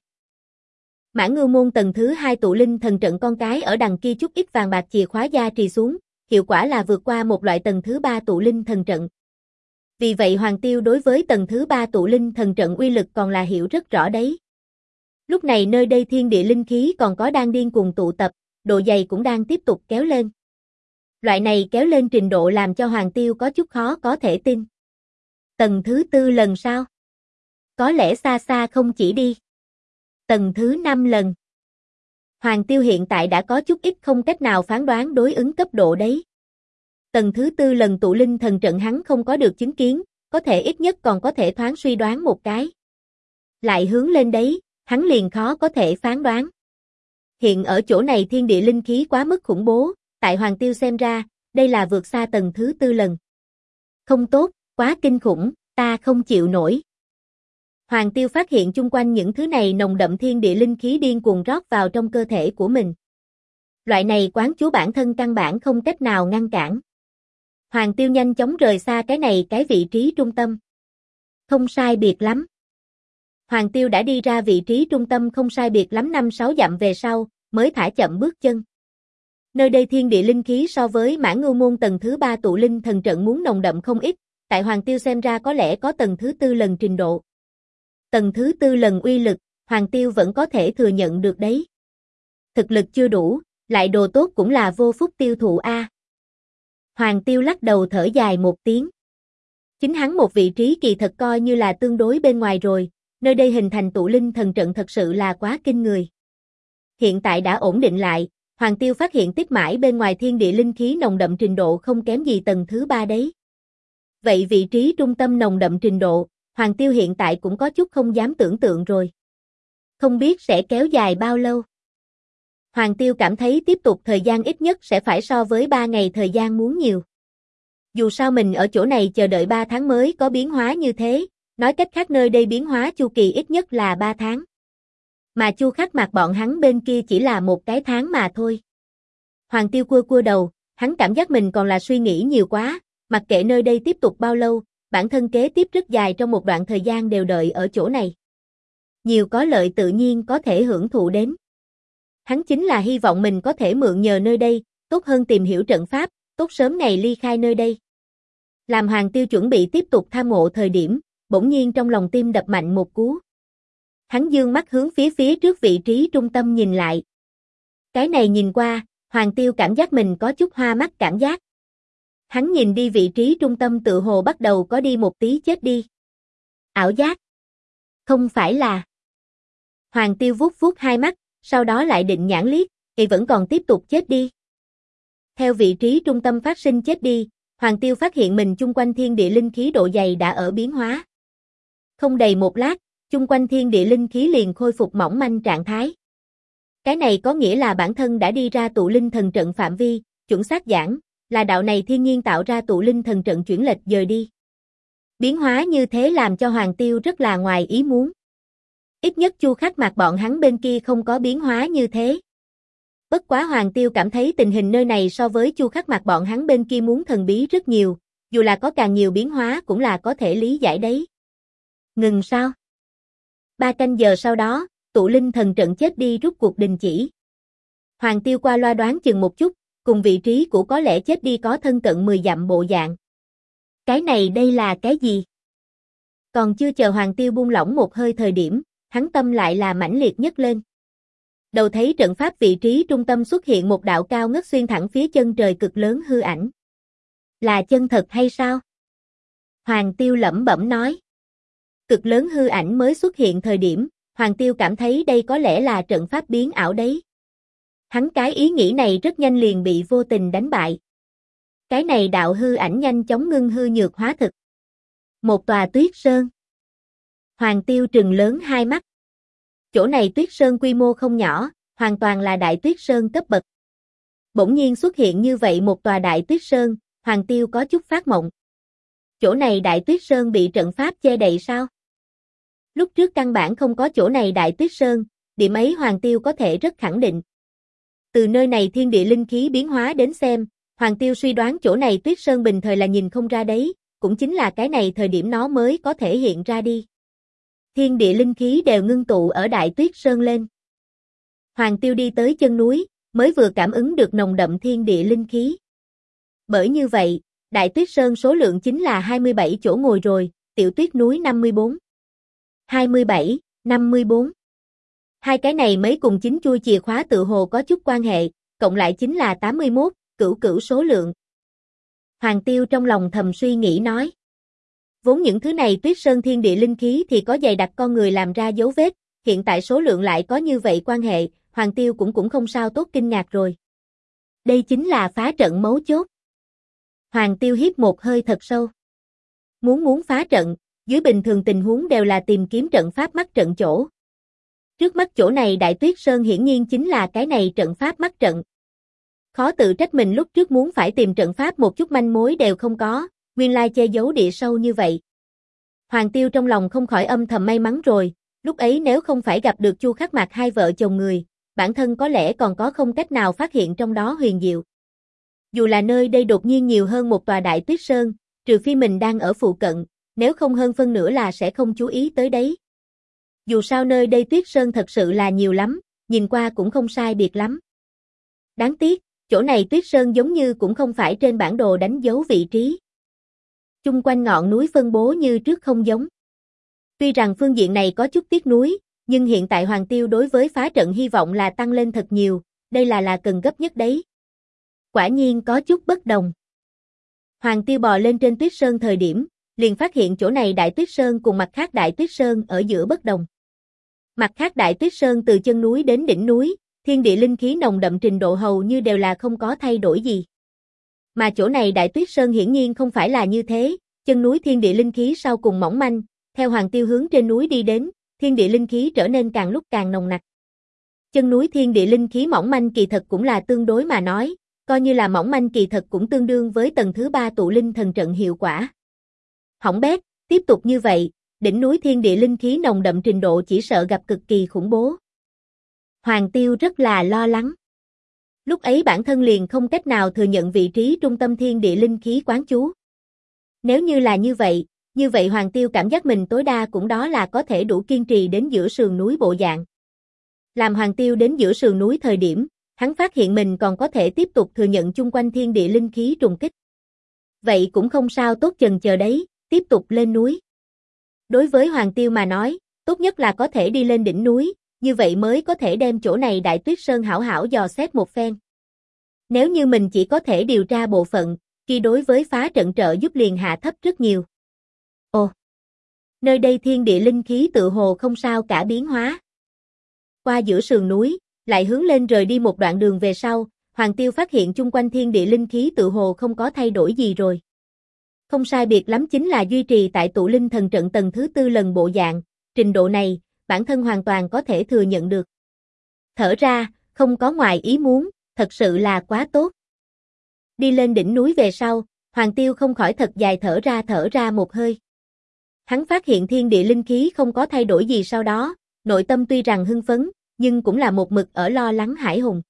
Mãn Ngưu môn tầng thứ 2 tụ linh thần trận con cái ở đằng kia chút ít vàng bạc chìa khóa gia trì xuống, hiệu quả là vượt qua một loại tầng thứ 3 tụ linh thần trận. Vì vậy Hoàng Tiêu đối với tầng thứ 3 tụ linh thần trận uy lực còn là hiểu rất rõ đấy. Lúc này nơi đây thiên địa linh khí còn có đang điên cuồng tụ tập, độ dày cũng đang tiếp tục kéo lên. Loại này kéo lên trình độ làm cho Hoàng Tiêu có chút khó có thể tin. Tầng thứ 4 lần sau. Có lẽ xa xa không chỉ đi. Tầng thứ 5 lần. Hoàng Tiêu hiện tại đã có chút ít không cách nào phán đoán đối ứng cấp độ đấy. Tầng thứ 4 lần tụ linh thần trận hắn không có được chứng kiến, có thể ít nhất còn có thể thoáng suy đoán một cái. Lại hướng lên đấy, hắn liền khó có thể phán đoán. Hiện ở chỗ này thiên địa linh khí quá mức khủng bố, tại Hoàng Tiêu xem ra, đây là vượt xa tầng thứ 4 lần. Không tốt, quá kinh khủng, ta không chịu nổi. Hoàng Tiêu phát hiện chung quanh những thứ này nồng đậm thiên địa linh khí điên cuồng rót vào trong cơ thể của mình. Loại này quán chú bản thân căn bản không cách nào ngăn cản. Hoàng Tiêu nhanh chóng rời xa cái vị trí trung tâm. Không sai biệt lắm. Hoàng Tiêu đã đi ra vị trí trung tâm không sai biệt lắm 5-6 dặm về sau, mới thả chậm bước chân. Nơi đây thiên địa linh khí so với Mãn Ngưu môn tầng thứ 3 tụ linh thần trận muốn nồng đậm không ít, tại Hoàng Tiêu xem ra có lẽ có tầng thứ 4 lần trình độ. Tầng thứ 4 lần uy lực, Hoàng Tiêu vẫn có thể thừa nhận được đấy. Thực lực chưa đủ, lại đồ tốt cũng là vô phúc tiêu thụ a. Hoàng Tiêu lắc đầu thở dài một tiếng. Chính hắn một vị trí kỳ thật coi như là tương đối bên ngoài rồi, nơi đây hình thành tụ linh thần trận thật sự là quá kinh người. Hiện tại đã ổn định lại, Hoàng Tiêu phát hiện tiếp mãi bên ngoài thiên địa linh khí nồng đậm trình độ không kém gì tầng thứ 3 đấy. Vậy vị trí trung tâm nồng đậm trình độ, Hoàng Tiêu hiện tại cũng có chút không dám tưởng tượng rồi. Không biết sẽ kéo dài bao lâu. Hoàng Tiêu cảm thấy tiếp tục thời gian ít nhất sẽ phải so với 3 ngày thời gian muốn nhiều. Dù sao mình ở chỗ này chờ đợi 3 tháng mới có biến hóa như thế, nói cách khác nơi đây biến hóa chu kỳ ít nhất là 3 tháng. Mà Chu Khắc Mặc bọn hắn bên kia chỉ là một cái tháng mà thôi. Hoàng Tiêu cua đầu, hắn cảm giác mình còn là suy nghĩ nhiều quá, mặc kệ nơi đây tiếp tục bao lâu, bản thân kế tiếp rất dài trong một đoạn thời gian đều đợi ở chỗ này. Nhiều có lợi tự nhiên có thể hưởng thụ đến. Hắn chính là hy vọng mình có thể mượn nhờ nơi đây, tốt hơn tìm hiểu trận pháp, tốt sớm ngày ly khai nơi đây. Làm Hoàng Tiêu chuẩn bị tiếp tục tham ngộ thời điểm, bỗng nhiên trong lòng tim đập mạnh một cú. Hắn dương mắt hướng phía trước vị trí trung tâm nhìn lại. Cái này nhìn qua, Hoàng Tiêu cảm giác mình có chút hoa mắt cảm giác. Hắn nhìn đi vị trí trung tâm tự hồ bắt đầu có đi một tí chết đi. Ảo giác. Không phải là. Hoàng Tiêu vuốt vuốt hai mắt, sau đó lại định nhãn liếc, thì vẫn còn tiếp tục chết đi. Theo vị trí trung tâm phát sinh chết đi, Hoàng Tiêu phát hiện mình chung quanh thiên địa linh khí độ dày đã ở biến hóa. Không đầy một lát, chung quanh thiên địa linh khí liền khôi phục mỏng manh trạng thái. Cái này có nghĩa là bản thân đã đi ra tụ linh thần trận phạm vi, chuẩn xác giảng, là đạo này thiên nhiên tạo ra tụ linh thần trận chuyển lệch dời đi. Biến hóa như thế làm cho Hoàng Tiêu rất là ngoài ý muốn. Ít nhất Chu Khắc Mặc bọn hắn bên kia không có biến hóa như thế. Bất quá Hoàng Tiêu cảm thấy tình hình nơi này so với Chu Khắc Mặc bọn hắn bên kia muốn thần bí rất nhiều, dù là có càng nhiều biến hóa cũng là có thể lý giải đấy. Ngừng sao? 3 canh giờ sau đó, tụ linh thần trận chết đi rút cuộc đình chỉ. Hoàng Tiêu qua loa đoán chừng một chút, cùng vị trí của có lẽ chết đi có thân cận 10 dặm bộ dạng. Cái này đây là cái gì? Còn chưa chờ Hoàng Tiêu buông lỏng một hơi thời điểm, hắn tâm lại là mãnh liệt nhất lên. Đầu thấy trận pháp vị trí trung tâm xuất hiện một đạo cao ngất xuyên thẳng phía chân trời cực lớn hư ảnh. Là chân thật hay sao? Hoàng Tiêu lẩm bẩm nói. Cực lớn hư ảnh mới xuất hiện thời điểm, Hoàng Tiêu cảm thấy đây có lẽ là trận pháp biến ảo đấy. Hắn cái ý nghĩ này rất nhanh liền bị vô tình đánh bại. Cái này đạo hư ảnh nhanh chóng ngưng hư nhược hóa thực. Một tòa tuyết sơn. Hoàng Tiêu trừng lớn hai mắt. Chỗ này tuyết sơn quy mô không nhỏ, hoàn toàn là đại tuyết sơn cấp bậc. Bỗng nhiên xuất hiện như vậy một tòa đại tuyết sơn, Hoàng Tiêu có chút phát mộng. Chỗ này đại tuyết sơn bị trận pháp che đậy sao? Lúc trước căn bản không có chỗ này đại tuyết sơn, điểm ấy Hoàng Tiêu có thể rất khẳng định. Từ nơi này thiên địa linh khí biến hóa đến xem, Hoàng Tiêu suy đoán chỗ này tuyết sơn bình thời là nhìn không ra đấy, cũng chính là cái này thời điểm nó mới có thể hiện ra đi. Thiên địa linh khí đều ngưng tụ ở đại tuyết sơn lên. Hoàng Tiêu đi tới chân núi, mới vừa cảm ứng được nồng đậm thiên địa linh khí. Bởi như vậy, đại tuyết sơn số lượng chính là 27 chỗ ngồi rồi, tiểu tuyết núi 54. 27, 54. Hai cái này mấy cùng chính chui chìa khóa tự hồ có chút quan hệ, cộng lại chính là 81, cửu số lượng. Hoàng Tiêu trong lòng thầm suy nghĩ nói. Vốn những thứ này tuyết sơn thiên địa linh khí thì có dày đặc con người làm ra dấu vết, hiện tại số lượng lại có như vậy quan hệ, Hoàng Tiêu cũng không sao tốt kinh ngạc rồi. Đây chính là phá trận mấu chốt. Hoàng Tiêu hít một hơi thật sâu. Muốn phá trận, dưới bình thường tình huống đều là tìm kiếm trận pháp mắc trận chỗ. Trước mắt chỗ này đại tuyết sơn hiển nhiên chính là cái này trận pháp mắc trận. Khó tự trách mình lúc trước muốn phải tìm trận pháp một chút manh mối đều không có, nguyên lai che giấu địa sâu như vậy. Hoàng Tiêu trong lòng không khỏi âm thầm may mắn rồi, lúc ấy nếu không phải gặp được Chu Khắc Mạc hai vợ chồng người, bản thân có lẽ còn có không cách nào phát hiện trong đó huyền diệu. Dù là nơi đây đột nhiên nhiều hơn một tòa đại tuyết sơn, trừ phi mình đang ở phụ cận, nếu không hơn phân nửa là sẽ không chú ý tới đấy. Dù sao nơi đây tuyết sơn thật sự là nhiều lắm, nhìn qua cũng không sai biệt lắm. Đáng tiếc, chỗ này tuyết sơn giống như cũng không phải trên bản đồ đánh dấu vị trí. Chung quanh ngọn núi phân bố như trước không giống. Tuy rằng phương diện này có chút tiếc nuối, nhưng hiện tại Hoàng Tiêu đối với phá trận hy vọng là tăng lên thật nhiều, đây là cần gấp nhất đấy. Quả nhiên có chút bất đồng. Hoàng Tiêu bò lên trên tuyết sơn thời điểm, liền phát hiện chỗ này đại tuyết sơn cùng mặt khác đại tuyết sơn ở giữa bất đồng. Mặt khác đại tuyết sơn từ chân núi đến đỉnh núi, thiên địa linh khí nồng đậm trình độ hầu như đều là không có thay đổi gì. Mà chỗ này đại tuyết sơn hiển nhiên không phải là như thế, chân núi thiên địa linh khí sau cùng mỏng manh, theo Hoàng Tiêu hướng trên núi đi đến, thiên địa linh khí trở nên càng lúc càng nồng nặc. Chân núi thiên địa linh khí mỏng manh kỳ thật cũng là tương đối mà nói, coi như là mỏng manh kỳ thật cũng tương đương với tầng thứ 3 tụ linh thần trận hiệu quả. Hỏng bét, tiếp tục như vậy, đỉnh núi thiên địa linh khí nồng đậm trình độ chỉ sợ gặp cực kỳ khủng bố. Hoàng Tiêu rất là lo lắng. Lúc ấy bản thân liền không cách nào thừa nhận vị trí trung tâm thiên địa linh khí quán chú. Nếu như là như vậy Hoàng Tiêu cảm giác mình tối đa cũng đó là có thể đủ kiên trì đến giữa sườn núi bộ dạng. Làm Hoàng Tiêu đến giữa sườn núi thời điểm, hắn phát hiện mình còn có thể tiếp tục thừa nhận chung quanh thiên địa linh khí trùng kích. Vậy cũng không sao tốt chần chờ đấy, tiếp tục lên núi. Đối với Hoàng Tiêu mà nói, tốt nhất là có thể đi lên đỉnh núi, như vậy mới có thể đem chỗ này đại tuyết sơn hảo hảo dò xét một phen. Nếu như mình chỉ có thể điều tra bộ phận, khi đối với phá trận trợ giúp liền hạ thấp rất nhiều. Ồ! Nơi đây thiên địa linh khí tự hồ không sao cả biến hóa. Qua giữa sườn núi, lại hướng lên rời đi một đoạn đường về sau, Hoàng Tiêu phát hiện chung quanh thiên địa linh khí tự hồ không có thay đổi gì rồi. Không sai biệt lắm chính là duy trì tại tụ linh thần trận tầng thứ 4 lần bộ dạng, trình độ này, bản thân hoàn toàn có thể thừa nhận được. Thở ra, không có ngoài ý muốn, thật sự là quá tốt. Đi lên đỉnh núi về sau, Hoàng Tiêu không khỏi thật dài thở ra một hơi. Hắn phát hiện thiên địa linh khí không có thay đổi gì sau đó, nội tâm tuy rằng hưng phấn, nhưng cũng là một mực ở lo lắng hãi hùng.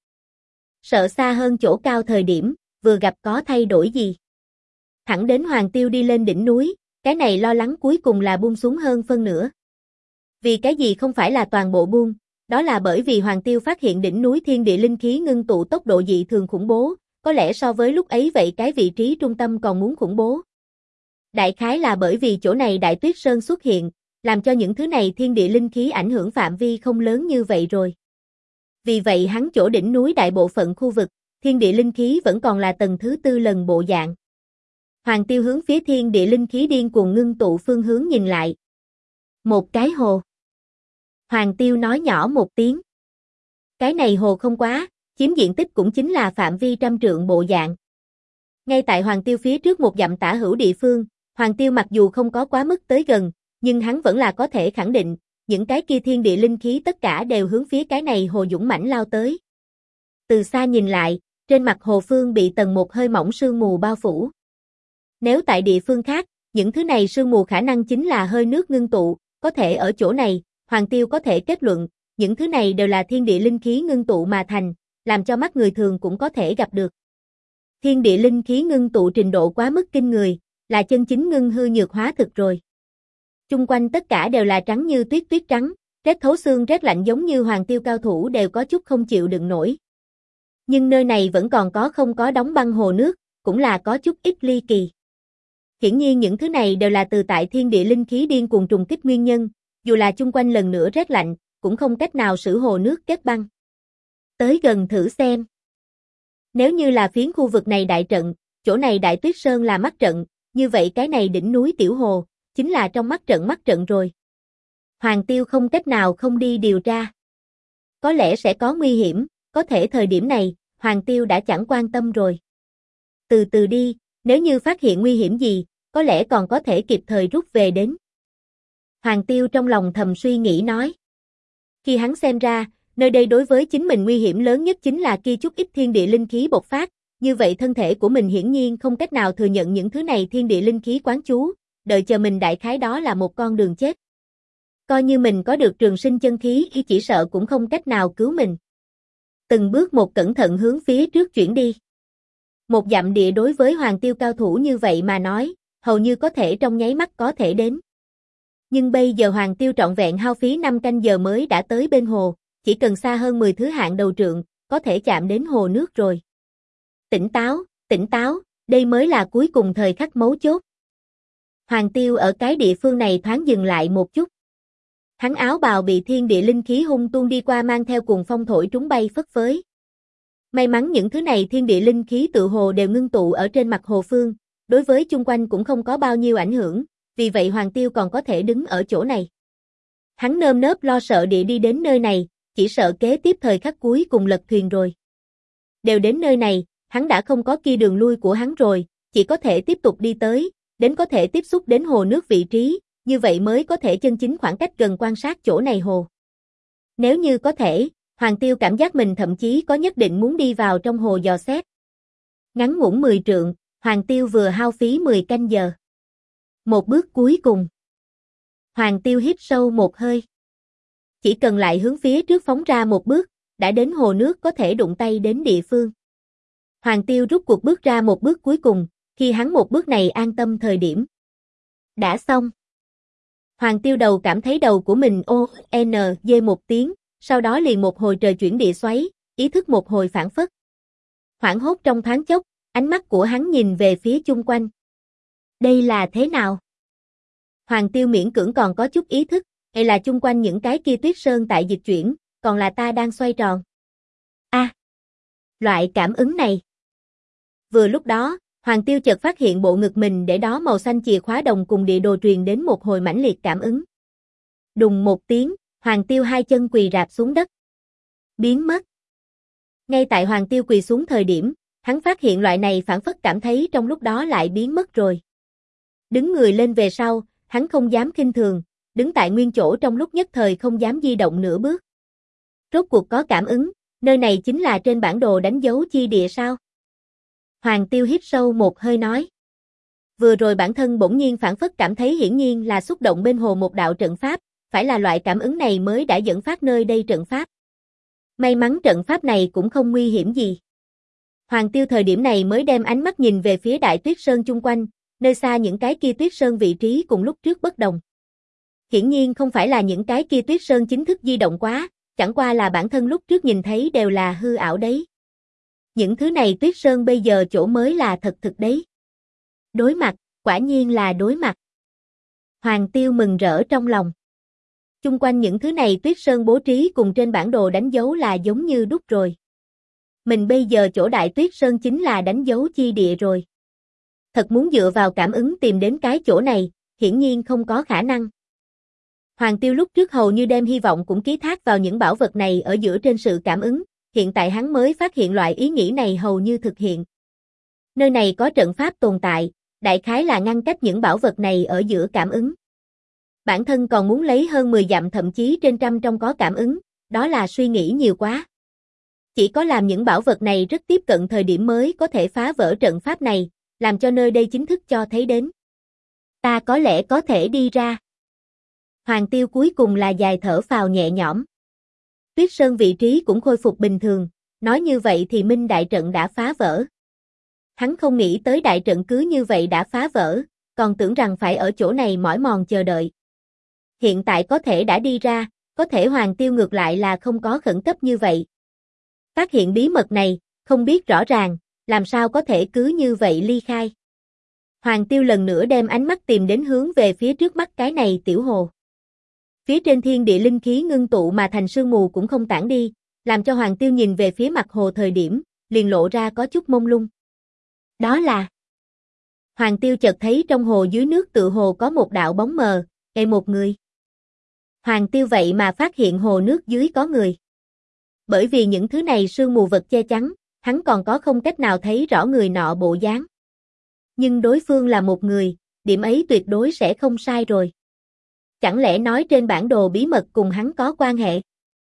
Sợ xa hơn chỗ cao thời điểm, vừa gặp có thay đổi gì. Thẳng đến Hoàng Tiêu đi lên đỉnh núi, cái này lo lắng cuối cùng là buông xuống hơn phân nửa. Vì cái gì không phải là toàn bộ buông, đó là bởi vì Hoàng Tiêu phát hiện đỉnh núi thiên địa linh khí ngưng tụ tốc độ dị thường khủng bố, có lẽ so với lúc ấy vậy cái vị trí trung tâm còn muốn khủng bố. Đại khái là bởi vì chỗ này đại tuyết sơn xuất hiện, làm cho những thứ này thiên địa linh khí ảnh hưởng phạm vi không lớn như vậy rồi. Vì vậy hắn chỗ đỉnh núi đại bộ phận khu vực, thiên địa linh khí vẫn còn là tầng thứ 4 lần bộ dạng. Hoàng Tiêu hướng phía thiên địa linh khí điên cuồng ngưng tụ phương hướng nhìn lại. Một cái hồ. Hoàng Tiêu nói nhỏ một tiếng. Cái này hồ không quá, chiếm diện tích cũng chính là phạm vi 100 trượng bộ dạng. Ngay tại Hoàng Tiêu phía trước một dặm tả hữu địa phương, Hoàng Tiêu mặc dù không có quá mức tới gần, nhưng hắn vẫn là có thể khẳng định, những cái kia thiên địa linh khí tất cả đều hướng phía cái này hồ dũng mãnh lao tới. Từ xa nhìn lại, trên mặt hồ phương bị tầng một hơi mỏng sương mù bao phủ. Nếu tại địa phương khác, những thứ này sương mù khả năng chính là hơi nước ngưng tụ, có thể ở chỗ này, Hoàng Tiêu có thể kết luận, những thứ này đều là thiên địa linh khí ngưng tụ mà thành, làm cho mắt người thường cũng có thể gặp được. Thiên địa linh khí ngưng tụ trình độ quá mức kinh người, là chân chính ngưng hư nhược hóa thực rồi. Chung quanh tất cả đều là trắng như tuyết tuyết trắng, rét thấu xương rét lạnh giống như Hoàng Tiêu cao thủ đều có chút không chịu đựng nổi. Nhưng nơi này vẫn còn không có đóng băng hồ nước, cũng là có chút ít ly kỳ. Hiển nhiên những thứ này đều là từ tại thiên địa linh khí điên cuồng trùng kích nguyên nhân, dù là chung quanh lần nữa rét lạnh, cũng không cách nào xử hồ nước kết băng. Tới gần thử xem. Nếu như là phiến khu vực này đại trận, chỗ này Đại Tuyết Sơn là mắt trận, như vậy cái này đỉnh núi tiểu hồ, chính là trong mắt trận rồi. Hoàng Tiêu không cách nào không đi điều tra. Có lẽ sẽ có nguy hiểm, có thể thời điểm này, Hoàng Tiêu đã chẳng quan tâm rồi. Từ từ đi, nếu như phát hiện nguy hiểm gì, có lẽ còn có thể kịp thời rút về đến. Hoàng Tiêu trong lòng thầm suy nghĩ nói. Khi hắn xem ra, nơi đây đối với chính mình nguy hiểm lớn nhất chính là kia chút ít thiên địa linh khí bộc phát, như vậy thân thể của mình hiển nhiên không cách nào thừa nhận những thứ này thiên địa linh khí quán chú, đợi chờ mình đại khái đó là một con đường chết. Coi như mình có được trường sinh chân khí y chỉ sợ cũng không cách nào cứu mình. Từng bước một cẩn thận hướng phía trước chuyển đi. Một dặm địa đối với Hoàng Tiêu cao thủ như vậy mà nói, hầu như có thể trong nháy mắt có thể đến. Nhưng bây giờ Hoàng Tiêu trọn vẹn hao phí 5 canh giờ mới đã tới bên hồ, chỉ cần xa hơn 10 thứ hạng đầu trượng, có thể chạm đến hồ nước rồi. Tỉnh táo, đây mới là cuối cùng thời khắc mấu chốt. Hoàng Tiêu ở cái địa phương này thoáng dừng lại một chút. Hắn áo bào bị thiên địa linh khí hung tuôn đi qua mang theo cuồng phong thổi trúng bay phất phới. May mắn những thứ này thiên địa linh khí tự hồ đều ngưng tụ ở trên mặt hồ phương, đối với chung quanh cũng không có bao nhiêu ảnh hưởng, vì vậy Hoàng Tiêu còn có thể đứng ở chỗ này. Hắn nơm nớp lo sợ địa đi đến nơi này, chỉ sợ kế tiếp thời khắc cuối cùng lật thuyền rồi. Đều đến nơi này, hắn đã không có kia đường lui của hắn rồi, chỉ có thể tiếp tục đi tới, đến có thể tiếp xúc đến hồ nước vị trí, như vậy mới có thể chân chính khoảng cách gần quan sát chỗ này hồ. Nếu như có thể, Hoàng Tiêu cảm giác mình thậm chí có nhất định muốn đi vào trong hồ dò xét. Ngắn ngủn 10 trượng, Hoàng Tiêu vừa hao phí 10 canh giờ. Một bước cuối cùng. Hoàng Tiêu hít sâu một hơi. Chỉ cần lại hướng phía trước phóng ra một bước, đã đến hồ nước có thể đụng tay đến địa phương. Hoàng Tiêu rút cuộc bước ra một bước cuối cùng, khi hắn một bước này an tâm thời điểm. Đã xong. Hoàng Tiêu đầu cảm thấy đầu của mình dê một tiếng, sau đó liền một hồi trời chuyển địa xoáy, ý thức một hồi phản phất. Hoảng hốt trong thoáng chốc, ánh mắt của hắn nhìn về phía chung quanh. Đây là thế nào? Hoàng Tiêu miễn cưỡng còn có chút ý thức, hay là chung quanh những cái kia tuyết sơn tại dịch chuyển, còn là ta đang xoay tròn. Loại cảm ứng này. Vừa lúc đó, Hoàng Tiêu chợt phát hiện bộ ngực mình để đó màu xanh chìa khóa đồng cùng địa đồ truyền đến một hồi mãnh liệt cảm ứng. Đùng một tiếng, Hoàng Tiêu hai chân quỳ rạp xuống đất. Biến mất. Ngay tại Hoàng Tiêu quỳ xuống thời điểm, hắn phát hiện loại này phản phất cảm thấy trong lúc đó lại biến mất rồi. Đứng người lên về sau, hắn không dám khinh thường, đứng tại nguyên chỗ trong lúc nhất thời không dám di động nửa bước. Rốt cuộc có cảm ứng, nơi này chính là trên bản đồ đánh dấu chi địa sao? Hoàng Tiêu hít sâu một hơi nói. Vừa rồi bản thân bỗng nhiên phản phất cảm thấy hiển nhiên là xúc động bên hồ một đạo trận pháp, phải là loại cảm ứng này mới đã dẫn phát nơi đây trận pháp. May mắn trận pháp này cũng không nguy hiểm gì. Hoàng Tiêu thời điểm này mới đem ánh mắt nhìn về phía Đại Tuyết Sơn chung quanh, nơi xa những cái kia tuyết sơn vị trí cùng lúc trước bất đồng. Hiển nhiên không phải là những cái kia tuyết sơn chính thức di động quá, chẳng qua là bản thân lúc trước nhìn thấy đều là hư ảo đấy. Những thứ này tuyết sơn bây giờ chỗ mới là thật thực đấy. Đối mặt, quả nhiên là đối mặt. Hoàng Tiêu mừng rỡ trong lòng. Chung quanh những thứ này Tuyết Sơn bố trí cùng trên bản đồ đánh dấu là giống như đúc rồi. Mình bây giờ chỗ Đại Tuyết Sơn chính là đánh dấu chi địa rồi. Thật muốn dựa vào cảm ứng tìm đến cái chỗ này, hiển nhiên không có khả năng. Hoàng Tiêu lúc trước hầu như đem hy vọng cũng ký thác vào những bảo vật này ở giữa trên sự cảm ứng, hiện tại hắn mới phát hiện loại ý nghĩ này hầu như thực hiện. Nơi này có trận pháp tồn tại, đại khái là ngăn cách những bảo vật này ở giữa cảm ứng. Bản thân còn muốn lấy hơn 10 dặm thậm chí trên trăm trong có cảm ứng, đó là suy nghĩ nhiều quá. Chỉ có làm những bảo vật này rất tiếp cận thời điểm mới có thể phá vỡ trận pháp này, làm cho nơi đây chính thức cho thấy đến. Ta có lẽ có thể đi ra. Hoàng Tiêu cuối cùng là dài thở phào nhẹ nhõm. Tuyết Sơn vị trí cũng khôi phục bình thường, nói như vậy thì Minh đại trận đã phá vỡ. Hắn không nghĩ tới đại trận cứ như vậy đã phá vỡ, còn tưởng rằng phải ở chỗ này mỏi mòn chờ đợi. Hiện tại có thể đã đi ra, có thể Hoàng Tiêu ngược lại là không có khẩn cấp như vậy. Phát hiện bí mật này, không biết rõ ràng, làm sao có thể cứ như vậy ly khai. Hoàng Tiêu lần nữa đem ánh mắt tìm đến hướng về phía trước mắt cái này tiểu hồ. Phía trên thiên địa linh khí ngưng tụ mà thành sương mù cũng không tản đi, làm cho Hoàng Tiêu nhìn về phía mặt hồ thời điểm, liền lộ ra có chút mông lung. Đó là... Hoàng Tiêu chợt thấy trong hồ dưới nước tựa hồ có một đạo bóng mờ, một người. Hoàng Tiêu vậy mà phát hiện hồ nước dưới có người. Bởi vì những thứ này sương mù vật che chắn, hắn còn có không cách nào thấy rõ người nọ bộ dáng. Nhưng đối phương là một người, điểm ấy tuyệt đối sẽ không sai rồi. Chẳng lẽ nói trên bản đồ bí mật cùng hắn có quan hệ?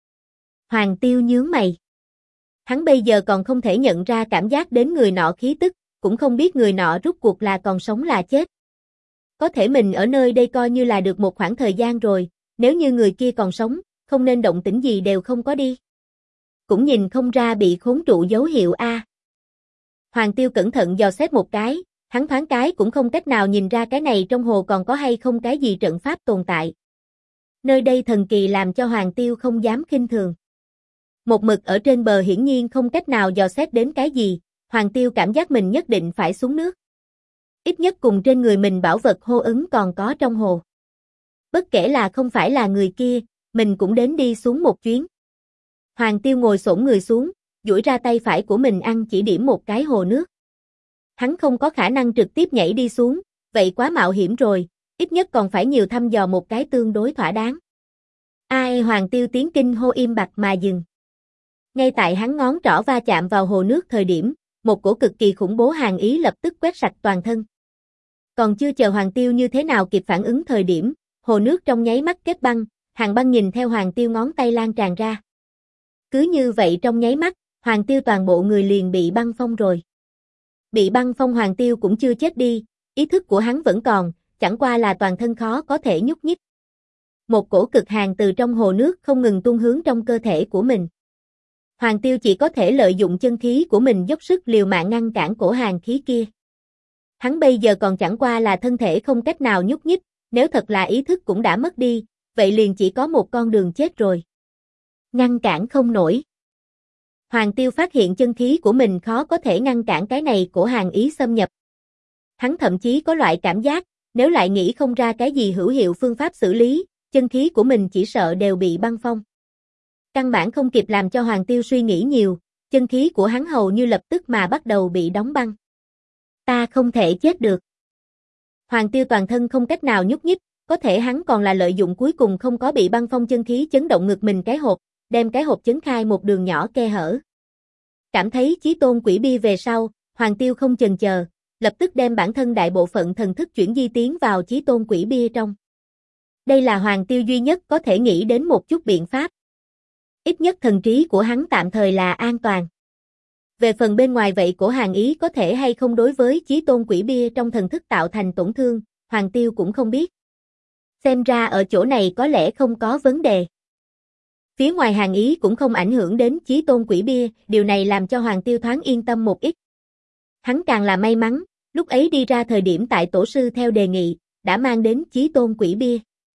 Hoàng Tiêu nhướng mày. Hắn bây giờ còn không thể nhận ra cảm giác đến người nọ khí tức, cũng không biết người nọ rút cuộc là còn sống là chết. Có thể mình ở nơi đây coi như là được một khoảng thời gian rồi, nếu như người kia còn sống, không nên động tĩnh gì đều không có đi. Cũng nhìn không ra bị khốn trụ dấu hiệu A. Hoàng Tiêu cẩn thận dò xét một cái, hắn thoáng cái cũng không cách nào nhìn ra cái này trong hồ còn có hay không cái gì trận pháp tồn tại. Nơi đây thần kỳ làm cho Hoàng Tiêu không dám khinh thường. Một mực ở trên bờ hiển nhiên không cách nào dò xét đến cái gì, Hoàng Tiêu cảm giác mình nhất định phải xuống nước. Ít nhất cùng trên người mình bảo vật hô ứng còn có trong hồ. Bất kể là không phải là người kia, mình cũng đến đi xuống một chuyến. Hoàng Tiêu ngồi xổm người xuống, duỗi ra tay phải của mình ăn chỉ điểm một cái hồ nước. Hắn không có khả năng trực tiếp nhảy đi xuống, vậy quá mạo hiểm rồi, ít nhất còn phải nhiều thăm dò một cái tương đối thỏa đáng. Hoàng Tiêu tiếng kinh hô im bặt mà dừng. Ngay tại hắn ngón trỏ va chạm vào hồ nước thời điểm, một cổ cực kỳ khủng bố hàn ý lập tức quét sạch toàn thân. Còn chưa chờ Hoàng Tiêu như thế nào kịp phản ứng thời điểm, hồ nước trong nháy mắt kết băng, hàng băng nhìn theo Hoàng Tiêu ngón tay lan tràn ra. Cứ như vậy trong nháy mắt, Hoàng Tiêu toàn bộ người liền bị băng phong rồi. Bị băng phong Hoàng Tiêu cũng chưa chết đi, ý thức của hắn vẫn còn, chẳng qua là toàn thân khó có thể nhúc nhích. Một cổ cực hàn từ trong hồ nước không ngừng tuôn hướng trong cơ thể của mình. Hoàng Tiêu chỉ có thể lợi dụng chân khí của mình dốc sức liều mạng ngăn cản cổ hàn khí kia. Hắn bây giờ còn chẳng qua là thân thể không cách nào nhúc nhích, nếu thật là ý thức cũng đã mất đi, vậy liền chỉ có một con đường chết rồi. Ngăn cản không nổi. Hoàng Tiêu phát hiện chân khí của mình khó có thể ngăn cản cái này cổ hàn ý xâm nhập. Hắn thậm chí có loại cảm giác, nếu lại nghĩ không ra cái gì hữu hiệu phương pháp xử lý, chân khí của mình chỉ sợ đều bị băng phong. Căn bản không kịp làm cho Hoàng Tiêu suy nghĩ nhiều, chân khí của hắn hầu như lập tức mà bắt đầu bị đóng băng. Ta không thể chết được. Hoàng Tiêu toàn thân không cách nào nhúc nhích, có thể hắn còn là lợi dụng cuối cùng không có bị băng phong chân khí chấn động ngực mình cái hộp, đem cái hộp chấn khai một đường nhỏ khe hở. Cảm thấy chí tôn quỷ bia về sau, Hoàng Tiêu không chần chờ, lập tức đem bản thân đại bộ phận thần thức chuyển di tiến vào chí tôn quỷ bia trong. Đây là Hoàng Tiêu duy nhất có thể nghĩ đến một chút biện pháp. Ít nhất thần trí của hắn tạm thời là an toàn. Về phần bên ngoài vậy cổ hàn ý có thể hay không đối với chí tôn quỷ bia trong thần thức tạo thành tổn thương, Hoàng Tiêu cũng không biết. Xem ra ở chỗ này có lẽ không có vấn đề. Phía ngoài hàn ý cũng không ảnh hưởng đến chí tôn quỷ bia, điều này làm cho Hoàng Tiêu thoáng yên tâm một ít. Hắn càng là may mắn, lúc ấy đi ra thời điểm tại tổ sư theo đề nghị, đã mang đến chí tôn quỷ bia.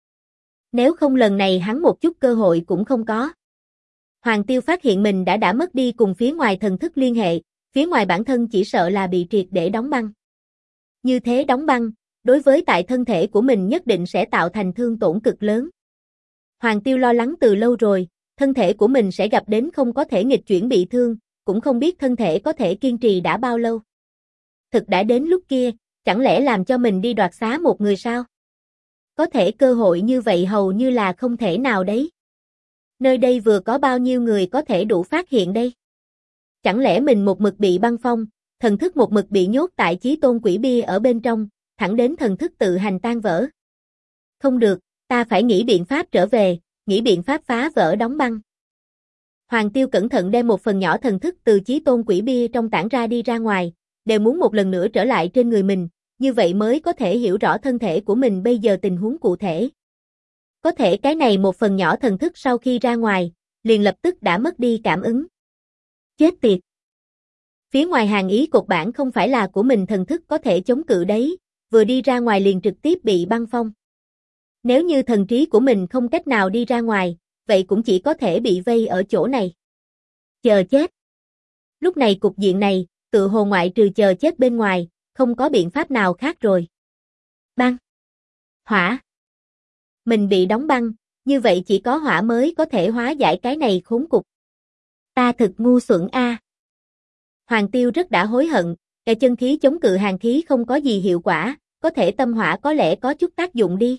Nếu không lần này hắn một chút cơ hội cũng không có. Hoàng Tiêu phát hiện mình đã mất đi cùng phía ngoài thần thức liên hệ, phía ngoài bản thân chỉ sợ là bị triệt để đóng băng. Như thế đóng băng, đối với tại thân thể của mình nhất định sẽ tạo thành thương tổn cực lớn. Hoàng Tiêu lo lắng từ lâu rồi, thân thể của mình sẽ gặp đến không có thể nghịch chuyển bị thương, cũng không biết thân thể có thể kiên trì đã bao lâu. Thực đã đến lúc kia, chẳng lẽ làm cho mình đi đoạt xá một người sao? Có thể cơ hội như vậy hầu như là không thể nào đấy. Nơi đây vừa có bao nhiêu người có thể đủ phát hiện đây? Chẳng lẽ mình một mực bị băng phong, thần thức một mực bị nhốt tại Chí Tôn Quỷ Bia ở bên trong, thẳng đến thần thức tự hành tan vỡ? Không được, ta phải nghĩ biện pháp trở về, nghĩ biện pháp phá vỡ đóng băng. Hoàng Tiêu cẩn thận đem một phần nhỏ thần thức từ Chí Tôn Quỷ Bia trong tản ra đi ra ngoài, đều muốn một lần nữa trở lại trên người mình, như vậy mới có thể hiểu rõ thân thể của mình bây giờ tình huống cụ thể. Có thể cái này một phần nhỏ thần thức sau khi ra ngoài, liền lập tức đã mất đi cảm ứng. Chết tiệt! Phía ngoài hàng ý cột bản không phải là của mình thần thức có thể chống cự đấy, vừa đi ra ngoài liền trực tiếp bị băng phong. Nếu như thần trí của mình không cách nào đi ra ngoài, vậy cũng chỉ có thể bị vây ở chỗ này. Chờ chết! Lúc này cục diện này, tự hồ ngoại trừ chờ chết bên ngoài, không có biện pháp nào khác rồi. Băng! Hỏa! Mình bị đóng băng, như vậy chỉ có hỏa mới có thể hóa giải cái này khốn cục. Ta thực ngu xuẩn a. Hoàng Tiêu rất đã hối hận, cái chân khí chống cự hàn khí không có gì hiệu quả, có thể tâm hỏa có lẽ có chút tác dụng đi.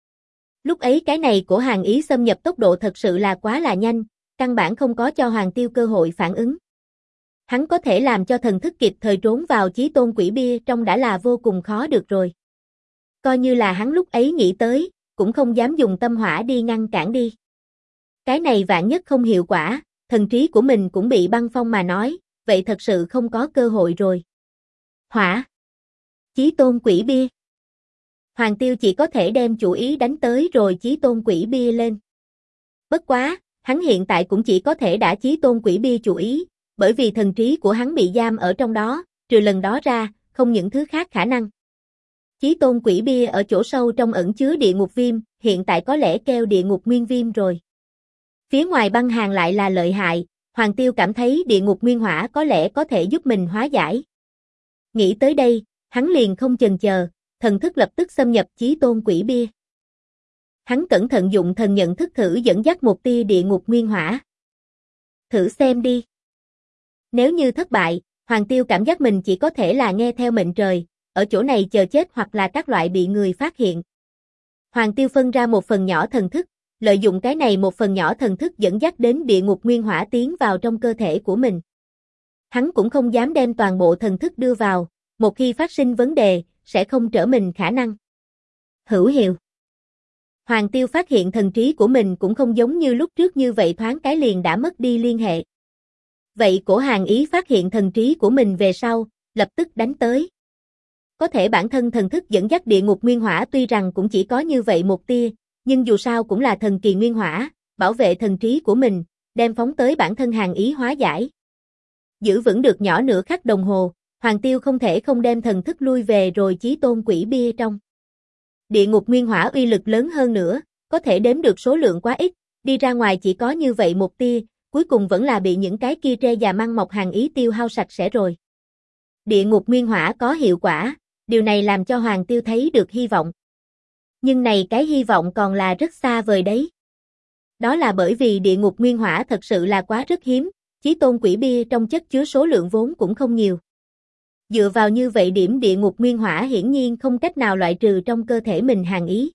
Lúc ấy cái này của hàn ý xâm nhập tốc độ thật sự là quá là nhanh, căn bản không có cho Hoàng Tiêu cơ hội phản ứng. Hắn có thể làm cho thần thức kịp thời trốn vào Chí Tôn Quỷ Bia trong đã là vô cùng khó được rồi. Coi như là hắn lúc ấy nghĩ tới, cũng không dám dùng tâm hỏa đi ngăn cản đi. Cái này vạn nhất không hiệu quả, thần trí của mình cũng bị băng phong mà nói, vậy thật sự không có cơ hội rồi. Hỏa! Chí Tôn Quỷ Bia! Hoàng Tiêu chỉ có thể đem chủ ý đánh tới rồi Chí Tôn Quỷ Bia lên. Bất quá, hắn hiện tại cũng chỉ có thể đả Chí Tôn Quỷ Bia chủ ý, bởi vì thần trí của hắn bị giam ở trong đó, trừ lần đó ra, không những thứ khác khả năng. Chí Tôn Quỷ Bia ở chỗ sâu trong ẩn chứa địa ngục viêm, hiện tại có lẽ kêu địa ngục nguyên viêm rồi. Phía ngoài băng hàn lại là lợi hại, Hoàng Tiêu cảm thấy địa ngục nguyên hỏa có lẽ có thể giúp mình hóa giải. Nghĩ tới đây, hắn liền không chần chờ, thần thức lập tức xâm nhập Chí Tôn Quỷ Bia. Hắn cẩn thận dụng thần nhận thức thử dẫn dắt một tia địa ngục nguyên hỏa. Thử xem đi. Nếu như thất bại, Hoàng Tiêu cảm giác mình chỉ có thể là nghe theo mệnh trời, ở chỗ này chờ chết hoặc là các loại bị người phát hiện. Hoàng Tiêu phân ra một phần nhỏ thần thức, lợi dụng cái này một phần nhỏ thần thức dẫn dắt đến địa ngục nguyên hỏa tiến vào trong cơ thể của mình. Hắn cũng không dám đem toàn bộ thần thức đưa vào, một khi phát sinh vấn đề, sẽ không trở mình khả năng. Hữu hiệu. Hoàng Tiêu phát hiện thần trí của mình cũng không giống như lúc trước như vậy thoáng cái liền đã mất đi liên hệ. Vậy cổ hàn ý phát hiện thần trí của mình về sau, lập tức đánh tới. Có thể bản thân thần thức dẫn dắt địa ngục nguyên hỏa tuy rằng cũng chỉ có như vậy một tia, nhưng dù sao cũng là thần kỳ nguyên hỏa, bảo vệ thần trí của mình, đem phóng tới bản thân hàn ý hóa giải. Giữ vững được nhỏ nửa khắc đồng hồ, Hoàng Tiêu không thể không đem thần thức lui về rồi Chí Tôn Quỷ Bia trong. Địa ngục nguyên hỏa uy lực lớn hơn nữa, có thể đếm được số lượng quá ít, đi ra ngoài chỉ có như vậy một tia, cuối cùng vẫn là bị những cái kia tre già măng mọc hàn ý tiêu hao sạch sẽ rồi. Địa ngục nguyên hỏa có hiệu quả, điều này làm cho Hoàng Tiêu thấy được hy vọng. Nhưng này cái hy vọng còn là rất xa vời đấy. Đó là bởi vì địa ngục nguyên hỏa thật sự là quá rất hiếm, Chí Tôn Quỷ Bia trong chất chứa số lượng vốn cũng không nhiều. Dựa vào như vậy điểm địa ngục nguyên hỏa hiển nhiên không cách nào loại trừ trong cơ thể mình hàn ý.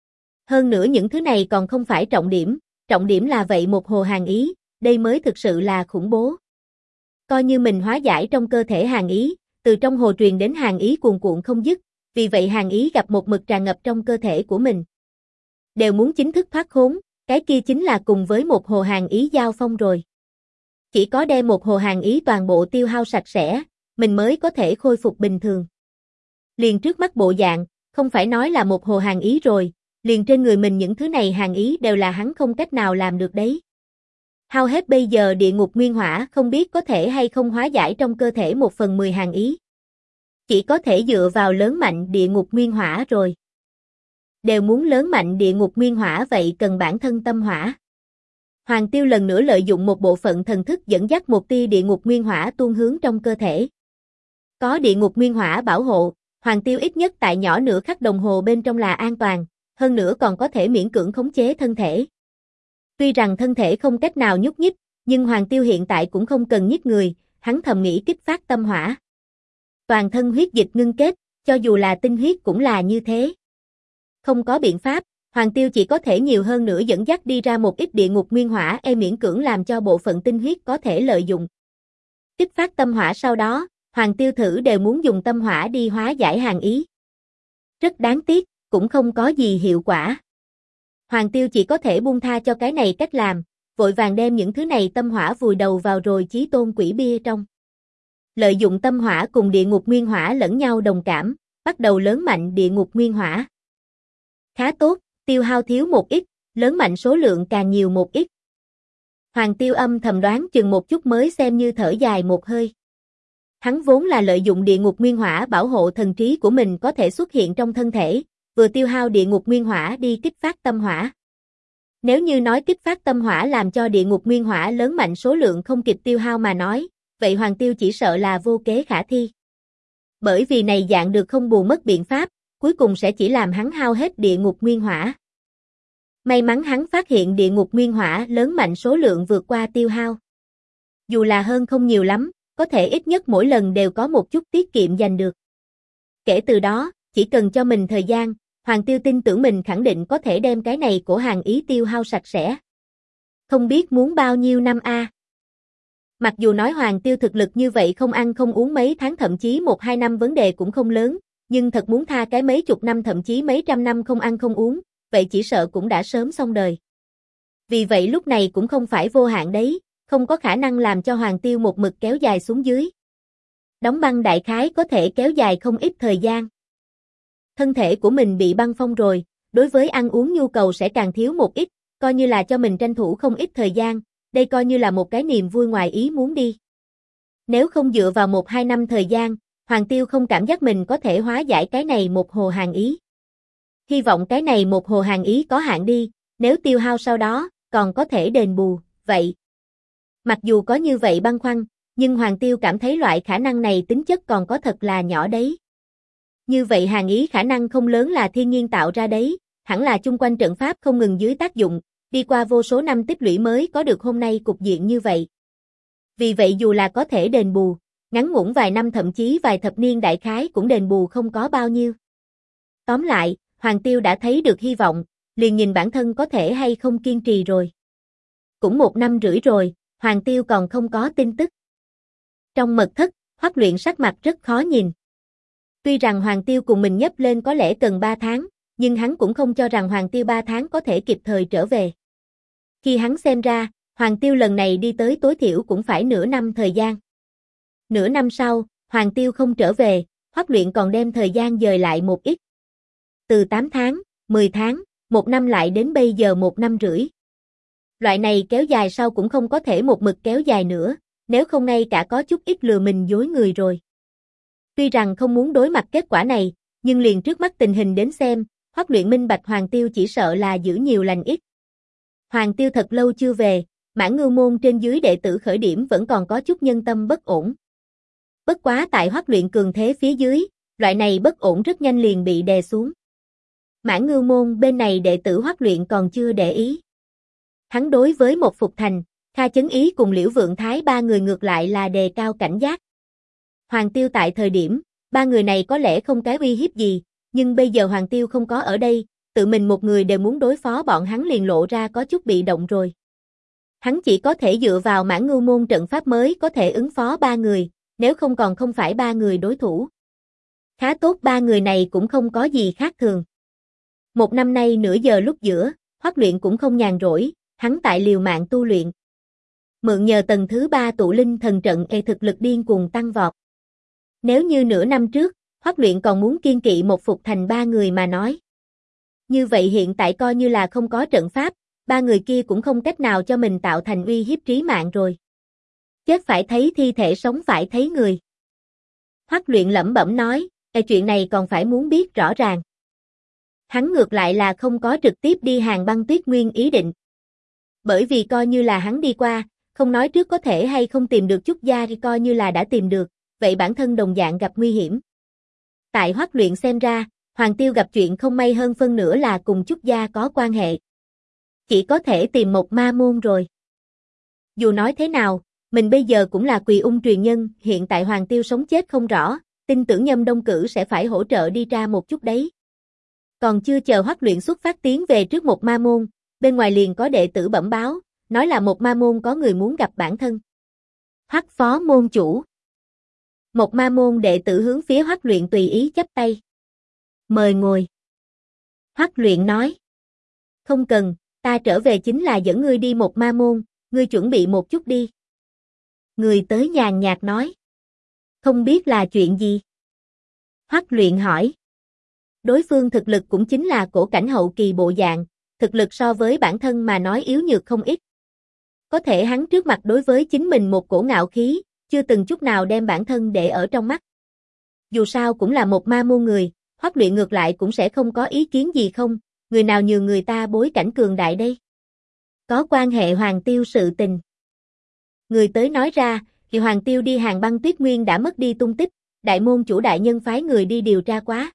Hơn nữa những thứ này còn không phải trọng điểm là vậy một hồ hàn ý, đây mới thực sự là khủng bố. Coi như mình hóa giải trong cơ thể hàn ý, từ trong hồ truyền đến hàn ý cuồn cuộn không dứt, vì vậy hàn ý gặp một mực tràn ngập trong cơ thể của mình. Đều muốn chính thức thoát khốn, cái kia chính là cùng với một hồ hàn ý giao phong rồi. Chỉ có đem một hồ hàn ý toàn bộ tiêu hao sạch sẽ, mình mới có thể khôi phục bình thường. Liền trước mắt bộ dạng, không phải nói là một hồ hàn ý rồi, liền trên người mình những thứ này hàn ý đều là hắn không cách nào làm được đấy. Hao hết bây giờ địa ngục nguyên hỏa không biết có thể hay không hóa giải trong cơ thể 1/10 hàn ý. Chỉ có thể dựa vào lớn mạnh địa ngục nguyên hỏa rồi. Đều muốn lớn mạnh địa ngục nguyên hỏa vậy cần bản thân tâm hỏa. Hoàng Tiêu lần nữa lợi dụng một bộ phận thần thức dẫn dắt một tia địa ngục nguyên hỏa tuôn hướng trong cơ thể. Có địa ngục nguyên hỏa bảo hộ, Hoàng Tiêu ít nhất tại nhỏ nửa khắc đồng hồ bên trong là an toàn, hơn nữa còn có thể miễn cưỡng khống chế thân thể. Tuy rằng thân thể không cách nào nhúc nhích, nhưng Hoàng Tiêu hiện tại cũng không cần nhích người, hắn thầm nghĩ kích phát tâm hỏa. Toàn thân huyết dịch ngưng kết, cho dù là tinh huyết cũng là như thế. Không có biện pháp, Hoàng Tiêu chỉ có thể nhiều hơn nữa dẫn dắt đi ra một ít địa ngục nguyên hỏa miễn cưỡng làm cho bộ phận tinh huyết có thể lợi dụng. Kích phát tâm hỏa sau đó, Hoàng Tiêu thử đều muốn dùng tâm hỏa đi hóa giải hàn ý. Rất đáng tiếc, cũng không có gì hiệu quả. Hoàng Tiêu chỉ có thể buông tha cho cái này cách làm, vội vàng đem những thứ này tâm hỏa vùi đầu vào rồi chí tôn quỷ bia trong. Lợi dụng tâm hỏa cùng địa ngục nguyên hỏa lẫn nhau đồng cảm, bắt đầu lớn mạnh địa ngục nguyên hỏa. Khá tốt, tiêu hao thiếu một ít, lớn mạnh số lượng càng nhiều một ít. Hoàng Tiêu âm thầm đoán chừng một chút mới xem như thở dài một hơi. Hắn vốn là lợi dụng địa ngục nguyên hỏa bảo hộ thần trí của mình có thể xuất hiện trong thân thể, vừa tiêu hao địa ngục nguyên hỏa đi kích phát tâm hỏa. Nếu như nói kích phát tâm hỏa làm cho địa ngục nguyên hỏa lớn mạnh số lượng không kịp tiêu hao mà nói, vậy Hoàng Tiêu chỉ sợ là vô kế khả thi. Bởi vì này dạng được không bù mất biện pháp, cuối cùng sẽ chỉ làm hắn hao hết địa ngục nguyên hỏa. May mắn hắn phát hiện địa ngục nguyên hỏa lớn mạnh số lượng vượt qua tiêu hao. Dù là hơn không nhiều lắm, có thể ít nhất mỗi lần đều có một chút tiết kiệm giành được. Kể từ đó, chỉ cần cho mình thời gian, Hoàng Tiêu tin tưởng mình khẳng định có thể đem cái này của hàn ý tiêu hao sạch sẽ. Không biết muốn bao nhiêu năm a. Mặc dù nói Hoàng Tiêu thực lực như vậy không ăn không uống mấy tháng thậm chí 1-2 năm vấn đề cũng không lớn, nhưng thật muốn tha cái mấy chục năm thậm chí mấy trăm năm không ăn không uống, vậy chỉ sợ cũng đã sớm xong đời. Vì vậy lúc này cũng không phải vô hạn đấy, không có khả năng làm cho Hoàng Tiêu một mực kéo dài xuống dưới. Đóng băng đại khái có thể kéo dài không ít thời gian. Thân thể của mình bị băng phong rồi, đối với ăn uống nhu cầu sẽ càng thiếu một ít, coi như là cho mình tranh thủ không ít thời gian, đây coi như là một cái niềm vui ngoài ý muốn đi. Nếu không dựa vào 1-2 năm thời gian, Hoàng Tiêu không cảm giác mình có thể hóa giải cái này một hồ hàn ý. Hy vọng cái này một hồ hàn ý có hạn đi, nếu tiêu hao sau đó, còn có thể đền bù, vậy. Mặc dù có như vậy băn khoăn, nhưng Hoàng Tiêu cảm thấy loại khả năng này tính chất còn có thật là nhỏ đấy. Như vậy hàn ý khả năng không lớn là thiên nhiên tạo ra đấy, hẳn là chung quanh trận pháp không ngừng dưới tác dụng, đi qua vô số năm tích lũy mới có được hôm nay cục diện như vậy. Vì vậy dù là có thể đền bù, ngắn ngủn vài năm thậm chí vài thập niên đại khái cũng đền bù không có bao nhiêu. Tóm lại, Hoàng Tiêu đã thấy được hy vọng, liền nhìn bản thân có thể hay không kiên trì rồi. Cũng 1 năm rưỡi rồi, Hoàng Tiêu còn không có tin tức. Trong mật thất, Hoắc Luyện sắc mặt rất khó nhìn. Tuy rằng Hoàng Tiêu cùng mình nhấp lên có lẽ cần 3 tháng, nhưng hắn cũng không cho rằng Hoàng Tiêu 3 tháng có thể kịp thời trở về. Khi hắn xem ra, Hoàng Tiêu lần này đi tới tối thiểu cũng phải nửa năm thời gian. Nửa năm sau, Hoàng Tiêu không trở về, Hoắc Luyện còn đem thời gian dời lại một ít. Từ 8 tháng, 10 tháng, 1 năm lại đến bây giờ 1 năm rưỡi. Loại này kéo dài sau cũng không có thể một mực kéo dài nữa, nếu không ngay cả có chút ít lừa mình dối người rồi. Tuy rằng không muốn đối mặt kết quả này, nhưng liền trước mắt tình hình đến xem, Hoắc Luyện minh bạch Hoàng Tiêu chỉ sợ là giữ nhiều lành ít. Hoàng Tiêu thật lâu chưa về, Mãn Ngưu môn trên dưới đệ tử khởi điểm vẫn còn có chút nhân tâm bất ổn. Bất quá tại Hoắc Luyện cường thế phía dưới, loại này bất ổn rất nhanh liền bị đè xuống. Mãn Ngưu môn bên này đệ tử Hoắc Luyện còn chưa để ý. Hắn đối với một Phục Thành, Kha Chấn Ý cùng Liễu Vượng Thái 3 người ngược lại là đề cao cảnh giác. Hoàng Tiêu tại thời điểm, 3 người này có lẽ không cái uy hiếp gì, nhưng bây giờ Hoàng Tiêu không có ở đây, tự mình một người đều muốn đối phó bọn hắn liền lộ ra có chút bị động rồi. Hắn chỉ có thể dựa vào Mãn Ngưu môn trận pháp mới có thể ứng phó 3 người, nếu không còn không phải 3 người đối thủ. Khá tốt 3 người này cũng không có gì khác thường. 1 năm nay nửa giờ lúc giữa, Hoắc Luyện cũng không nhàn rỗi, hắn tại liều mạng tu luyện. Mượn nhờ tầng thứ 3 tụ linh thần trận thực lực điên cuồng tăng vọt. Nếu như nửa năm trước, Hoắc Luyện còn muốn kiên kỵ một Phục Thành 3 người mà nói. Như vậy hiện tại coi như là không có trận pháp, 3 người kia cũng không cách nào cho mình tạo thành uy hiếp trí mạng rồi. Chết phải thấy thi thể sống phải thấy người. Hoắc Luyện lẩm bẩm nói, chuyện này còn phải muốn biết rõ ràng. Hắn ngược lại là không có trực tiếp đi Hàng Băng Tuyết Nguyên ý định. Bởi vì coi như là hắn đi qua, không nói trước có thể hay không tìm được Trúc Gia thì coi như là đã tìm được, vậy bản thân đồng dạng gặp nguy hiểm. Tại Hoắc Luyện xem ra, Hoàng Tiêu gặp chuyện không may hơn phân nửa là cùng Trúc Gia có quan hệ. Chỉ có thể tìm một ma môn rồi. Dù nói thế nào, mình bây giờ cũng là Quỳ Ung truyền nhân, hiện tại Hoàng Tiêu sống chết không rõ, tin tưởng Nhâm Đông Cử sẽ phải hỗ trợ đi ra một chút đấy. Còn chưa chờ Hoắc Luyện xuất phát tiến về trước một ma môn, bên ngoài liền có đệ tử bẩm báo, nói là một ma môn có người muốn gặp bản thân. Hoắc phó môn chủ. Một ma môn đệ tử hướng phía Hoắc Luyện tùy ý chắp tay. Mời ngồi. Hoắc Luyện nói. Không cần, ta trở về chính là dẫn ngươi đi một ma môn, ngươi chuẩn bị một chút đi. Người tới nhàn nhạt nói. Không biết là chuyện gì? Hoắc Luyện hỏi. Đối phương thực lực cũng chính là cổ cảnh hậu kỳ bộ dạng, thực lực so với bản thân mà nói yếu nhược không ít. Có thể hắn trước mặt đối với chính mình một cổ ngạo khí, chưa từng chút nào đem bản thân để ở trong mắt. Dù sao cũng là một ma môn người, Hoắc Luyện ngược lại cũng sẽ không có ý kiến gì không, người nào nhường người ta bối cảnh cường đại đây. Có quan hệ Hoàng Tiêu sự tình. Người tới nói ra, thì Hoàng Tiêu đi Hàng Băng Tuyết Nguyên đã mất đi tung tích, đại môn chủ đại nhân phái người đi điều tra quá.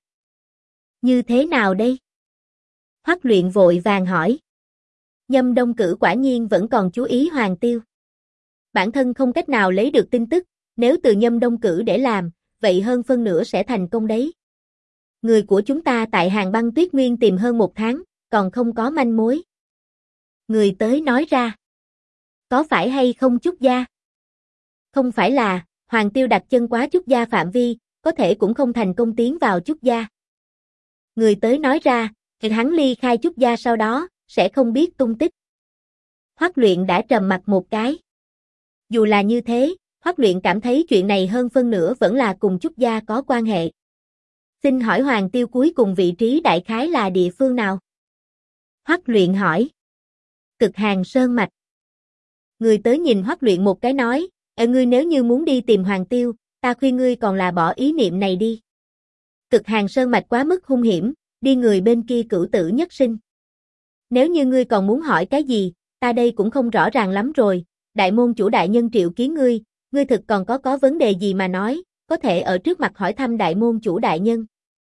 Như thế nào đây? Hoắc Luyện vội vàng hỏi. Nhâm Đông Cử quả nhiên vẫn còn chú ý Hoàng Tiêu. Bản thân không cách nào lấy được tin tức, nếu từ Nhâm Đông Cử để làm, vậy hơn phân nửa sẽ thành công đấy. Người của chúng ta tại Hàng Băng Tuyết Nguyên tìm hơn 1 tháng, còn không có manh mối. Người tới nói ra. Có phải hay không Trúc Gia? Không phải là, Hoàng Tiêu đặt chân quá Trúc Gia phạm vi, có thể cũng không thành công tiến vào Trúc Gia. Người tới nói ra, hắn ly khai Trúc Gia sau đó, sẽ không biết tung tích. Hoắc Luyện đã trầm mặt một cái. Dù là như thế, Hoắc Luyện cảm thấy chuyện này hơn phân nửa vẫn là cùng Trúc Gia có quan hệ. Xin hỏi Hoàng Tiêu cuối cùng vị trí đại khái là địa phương nào? Hoắc Luyện hỏi. Cực Hàn Sơn Mạch. Người tới nhìn Hoắc Luyện một cái nói, ngươi nếu như muốn đi tìm Hoàng Tiêu, ta khuyên ngươi còn là bỏ ý niệm này đi. Cực Hàn Sơn Mạch quá mức hung hiểm, đi người bên kia cửu tử nhất sinh. Nếu như ngươi còn muốn hỏi cái gì, ta đây cũng không rõ ràng lắm rồi, đại môn chủ đại nhân triệu kiến ngươi thực còn có vấn đề gì mà nói, có thể ở trước mặt hỏi thăm đại môn chủ đại nhân.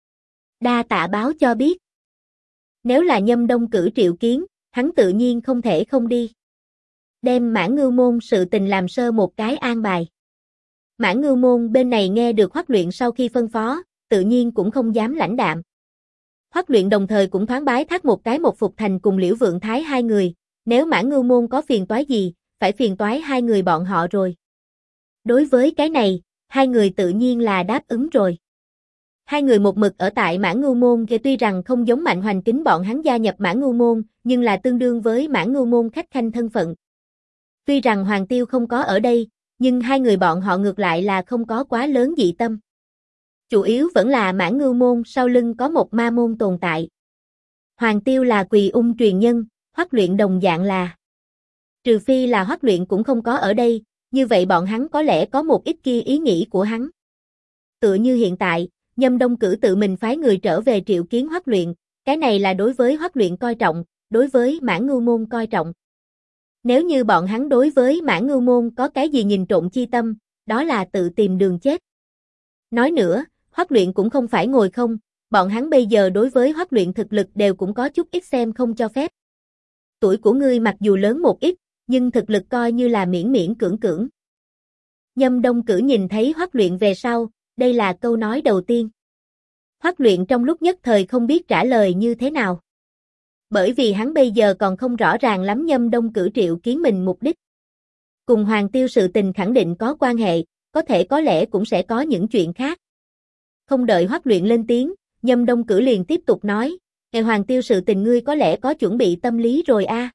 Đa tạ báo cho biết. Nếu là Nhâm Đông Cử triệu kiến, hắn tự nhiên không thể không đi. Đem Mãn Ngưu môn sự tình làm sơ một cái an bài. Mãn Ngưu môn bên này nghe được Hoắc Luyện sau khi phân phó, tự nhiên cũng không dám lãnh đạm. Hoắc Luyện đồng thời cũng thoáng bái thác một cái một Phục Thành cùng Liễu Vượng Thái hai người, nếu Mãn Ngưu môn có phiền toái gì, phải phiền toái hai người bọn họ rồi. Đối với cái này, hai người tự nhiên là đáp ứng rồi. Hai người một mực ở tại Mãn Ngưu môn kia tuy rằng không giống Mạnh Hoành kính bọn hắn gia nhập Mãn Ngưu môn, nhưng là tương đương với Mãn Ngưu môn khách khanh thân phận. Tuy rằng Hoàng Tiêu không có ở đây, nhưng hai người bọn họ ngược lại là không có quá lớn dị tâm. Chủ yếu vẫn là Mãn Ngưu môn sau lưng có một ma môn tồn tại. Hoàng Tiêu là Quỳ Ung truyền nhân, Hoắc Luyện đồng dạng là. Trừ phi là Hoắc Luyện cũng không có ở đây, như vậy bọn hắn có lẽ có một ít kia ý nghĩ của hắn. Tựa như hiện tại, Nhâm Đông Cử tự mình phái người trở về triệu kiến Hoắc Luyện, cái này là đối với Hoắc Luyện coi trọng, đối với Mãn Ngưu môn coi trọng. Nếu như bọn hắn đối với Mãn Ngưu môn có cái gì nhìn trộm chi tâm, đó là tự tìm đường chết. Nói nữa, Hoắc Luyện cũng không phải ngồi không, bọn hắn bây giờ đối với Hoắc Luyện thực lực đều cũng có chút ít xem không cho phép. Tuổi của ngươi mặc dù lớn một ít, nhưng thực lực coi như là miễn miễn cưỡng cưỡng. Nhâm Đông Cử nhìn thấy Hoắc Luyện về sau, đây là câu nói đầu tiên. Hoắc Luyện trong lúc nhất thời không biết trả lời như thế nào. Bởi vì hắn bây giờ còn không rõ ràng lắm Nhâm Đông Cử triệu kiến mình mục đích. Cùng Hoàng Tiêu sự tình khẳng định có quan hệ, có thể có lẽ cũng sẽ có những chuyện khác. Không đợi Hoắc Luyện lên tiếng, Nhâm Đông Cử liền tiếp tục nói, Hoàng Tiêu sự tình ngươi có lẽ có chuẩn bị tâm lý rồi a.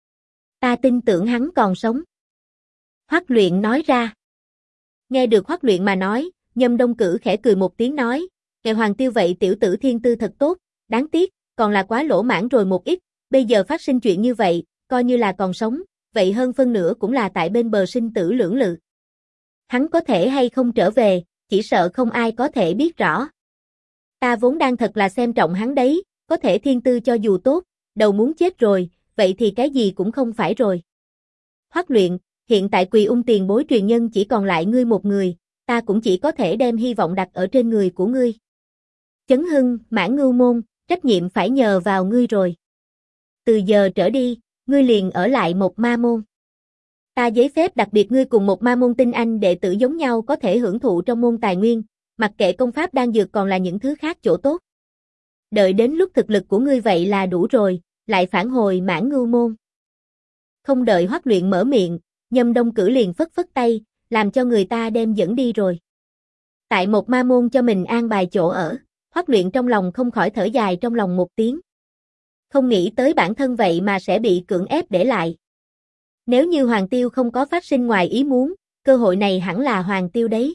Ta tin tưởng hắn còn sống. Hoắc Luyện nói ra. Nghe được Hoắc Luyện mà nói, Nhâm Đông Cử khẽ cười một tiếng nói, Hoàng Tiêu vậy tiểu tử thiên tư thật tốt, đáng tiếc, còn là quá lỗ mãn rồi một ít, bây giờ phát sinh chuyện như vậy, coi như là còn sống, vậy hơn phân nửa cũng là tại bên bờ sinh tử lưỡng lự. Hắn có thể hay không trở về, chỉ sợ không ai có thể biết rõ. Ta vốn đang thật là xem trọng hắn đấy, có thể thiên tư cho dù tốt, đầu muốn chết rồi, vậy thì cái gì cũng không phải rồi. Hoắc Luyện, hiện tại Quỳ Ung tiền bối truyền nhân chỉ còn lại ngươi một người, ta cũng chỉ có thể đem hy vọng đặt ở trên người của ngươi. Chấn Hưng, Mãn Ngưu môn, trách nhiệm phải nhờ vào ngươi rồi. Từ giờ trở đi, ngươi liền ở lại một ma môn. Ta giấy phép đặc biệt ngươi cùng một ma môn tinh anh đệ tử giống nhau có thể hưởng thụ trong môn tài nguyên, mặc kệ công pháp đan dược còn là những thứ khác chỗ tốt. Đợi đến lúc thực lực của ngươi vậy là đủ rồi, lại phản hồi Mãn Ngưu môn. Không đợi Hoắc Luyện mở miệng, Nhâm Đông Cử liền phất phất tay, làm cho người ta đem dẫn đi rồi. Tại một ma môn cho mình an bài chỗ ở, Hoắc Luyện trong lòng không khỏi thở dài trong lòng một tiếng. Không nghĩ tới bản thân vậy mà sẽ bị cưỡng ép để lại. Nếu như Hoàng Tiêu không có phát sinh ngoài ý muốn, cơ hội này hẳn là Hoàng Tiêu đấy.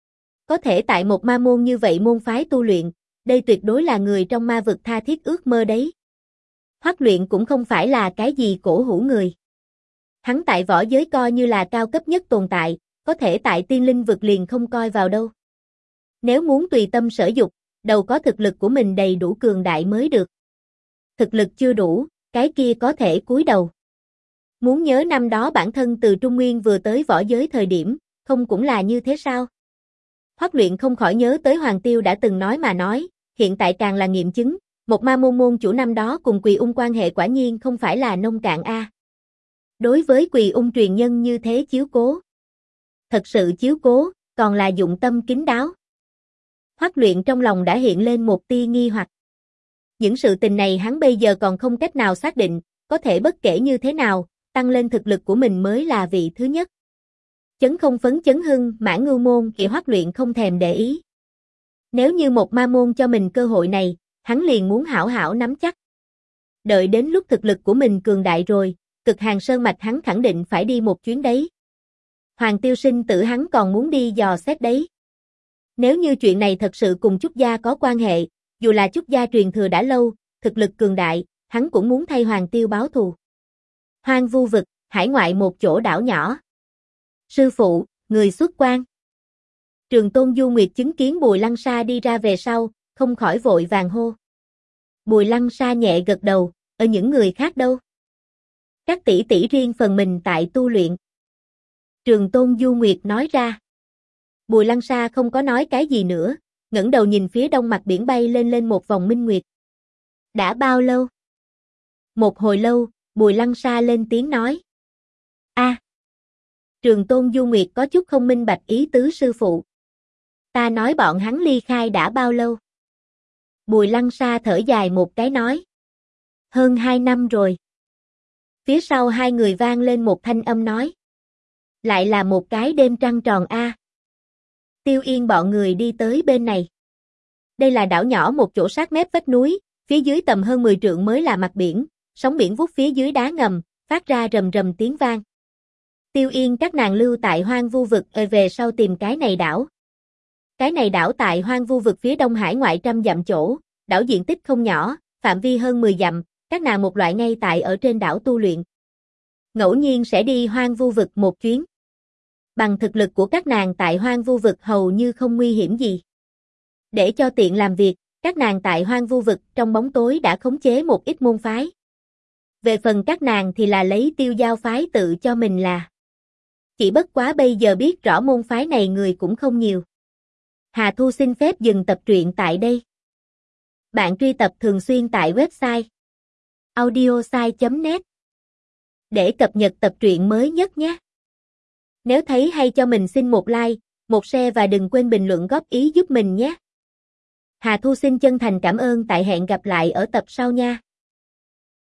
Có thể tại một ma môn như vậy môn phái tu luyện, đây tuyệt đối là người trong ma vực tha thiết ước mơ đấy. Hoắc Luyện cũng không phải là cái gì cổ hủ người. Hắn tại võ giới coi như là cao cấp nhất tồn tại, có thể tại tiên linh vực liền không coi vào đâu. Nếu muốn tùy tâm sở dục, đầu có thực lực của mình đầy đủ cường đại mới được. Thực lực chưa đủ, cái kia có thể cúi đầu. Muốn nhớ năm đó bản thân từ Trung Nguyên vừa tới võ giới thời điểm, không cũng là như thế sao? Hoắc Luyện không khỏi nhớ tới Hoàng Tiêu đã từng nói mà nói, hiện tại càng là nghiệm chứng, một ma môn môn chủ năm đó cùng Quỳ Ung quan hệ quả nhiên không phải là nông cạn a. Đối với Quỳ Ung truyền nhân như thế chiếu cố. Thật sự chiếu cố, còn là dụng tâm kín đáo. Hoắc Luyện trong lòng đã hiện lên một tia nghi hoặc. Những sự tình này hắn bây giờ còn không cách nào xác định, có thể bất kể như thế nào, tăng lên thực lực của mình mới là vị thứ nhất. Chấn không phấn chấn hưng, Mãn Ngưu môn thì Hoắc Luyện không thèm để ý. Nếu như một ma môn cho mình cơ hội này, hắn liền muốn hảo hảo nắm chắc. Đợi đến lúc thực lực của mình cường đại rồi, Cực Hàn Sơn mạch hắn khẳng định phải đi một chuyến đấy. Hoàng Tiêu sinh tử hắn còn muốn đi dò xét đấy. Nếu như chuyện này thật sự cùng Trúc gia có quan hệ, dù là Trúc gia truyền thừa đã lâu, thực lực cường đại, hắn cũng muốn thay Hoàng Tiêu báo thù. Hoang vu vực, hải ngoại một chỗ đảo nhỏ. Sư phụ, người xuất quan. Trường Tôn Du Nguyệt chứng kiến Bùi Lăng Sa đi ra về sau, không khỏi vội vàng hô. Bùi Lăng Sa nhẹ gật đầu, ở những người khác đâu? Các tỷ tỷ riêng phần mình tại tu luyện. Trường Tôn Du Nguyệt nói ra. Bùi Lăng Sa không có nói cái gì nữa, ngẩng đầu nhìn phía đông mặt biển bay lên một vòng minh nguyệt. Đã bao lâu? Một hồi lâu, Bùi Lăng Sa lên tiếng nói. Trường Tôn Du Nguyệt có chút không minh bạch ý tứ sư phụ. Ta nói bọn hắn ly khai đã bao lâu? Bùi Lăng Sa thở dài một cái nói. Hơn 2 năm rồi. Phía sau hai người vang lên một thanh âm nói. Lại là một cái đêm trăng tròn a. Tiêu Yên bọn người đi tới bên này. Đây là đảo nhỏ một chỗ sát mép vách núi, phía dưới tầm hơn 10 trượng mới là mặt biển, sóng biển vút phía dưới đá ngầm, phát ra rầm rầm tiếng vang. Tiêu Yên các nàng lưu tại hoang vu vực về sau tìm cái này đảo. Cái này đảo tại hoang vu vực phía đông hải ngoại trăm dặm chỗ, đảo diện tích không nhỏ, phạm vi hơn 10 dặm, các nàng một loại ngay tại ở trên đảo tu luyện. Ngẫu nhiên sẽ đi hoang vu vực một chuyến. Bằng thực lực của các nàng tại hoang vu vực hầu như không nguy hiểm gì. Để cho tiện làm việc, các nàng tại hoang vu vực trong bóng tối đã khống chế một ít môn phái. Về phần các nàng thì là lấy Tiêu Giao phái tự cho mình là. Chỉ bất quá bây giờ biết rõ môn phái này người cũng không nhiều. Hà Thu xin phép dừng tập truyện tại đây. Bạn truy tập thường xuyên tại website audiosai.net để cập nhật tập truyện mới nhất nhé. Nếu thấy hay cho mình xin một like, một share và đừng quên bình luận góp ý giúp mình nhé. Hà Thu xin chân thành cảm ơn, tại hẹn gặp lại ở tập sau nha.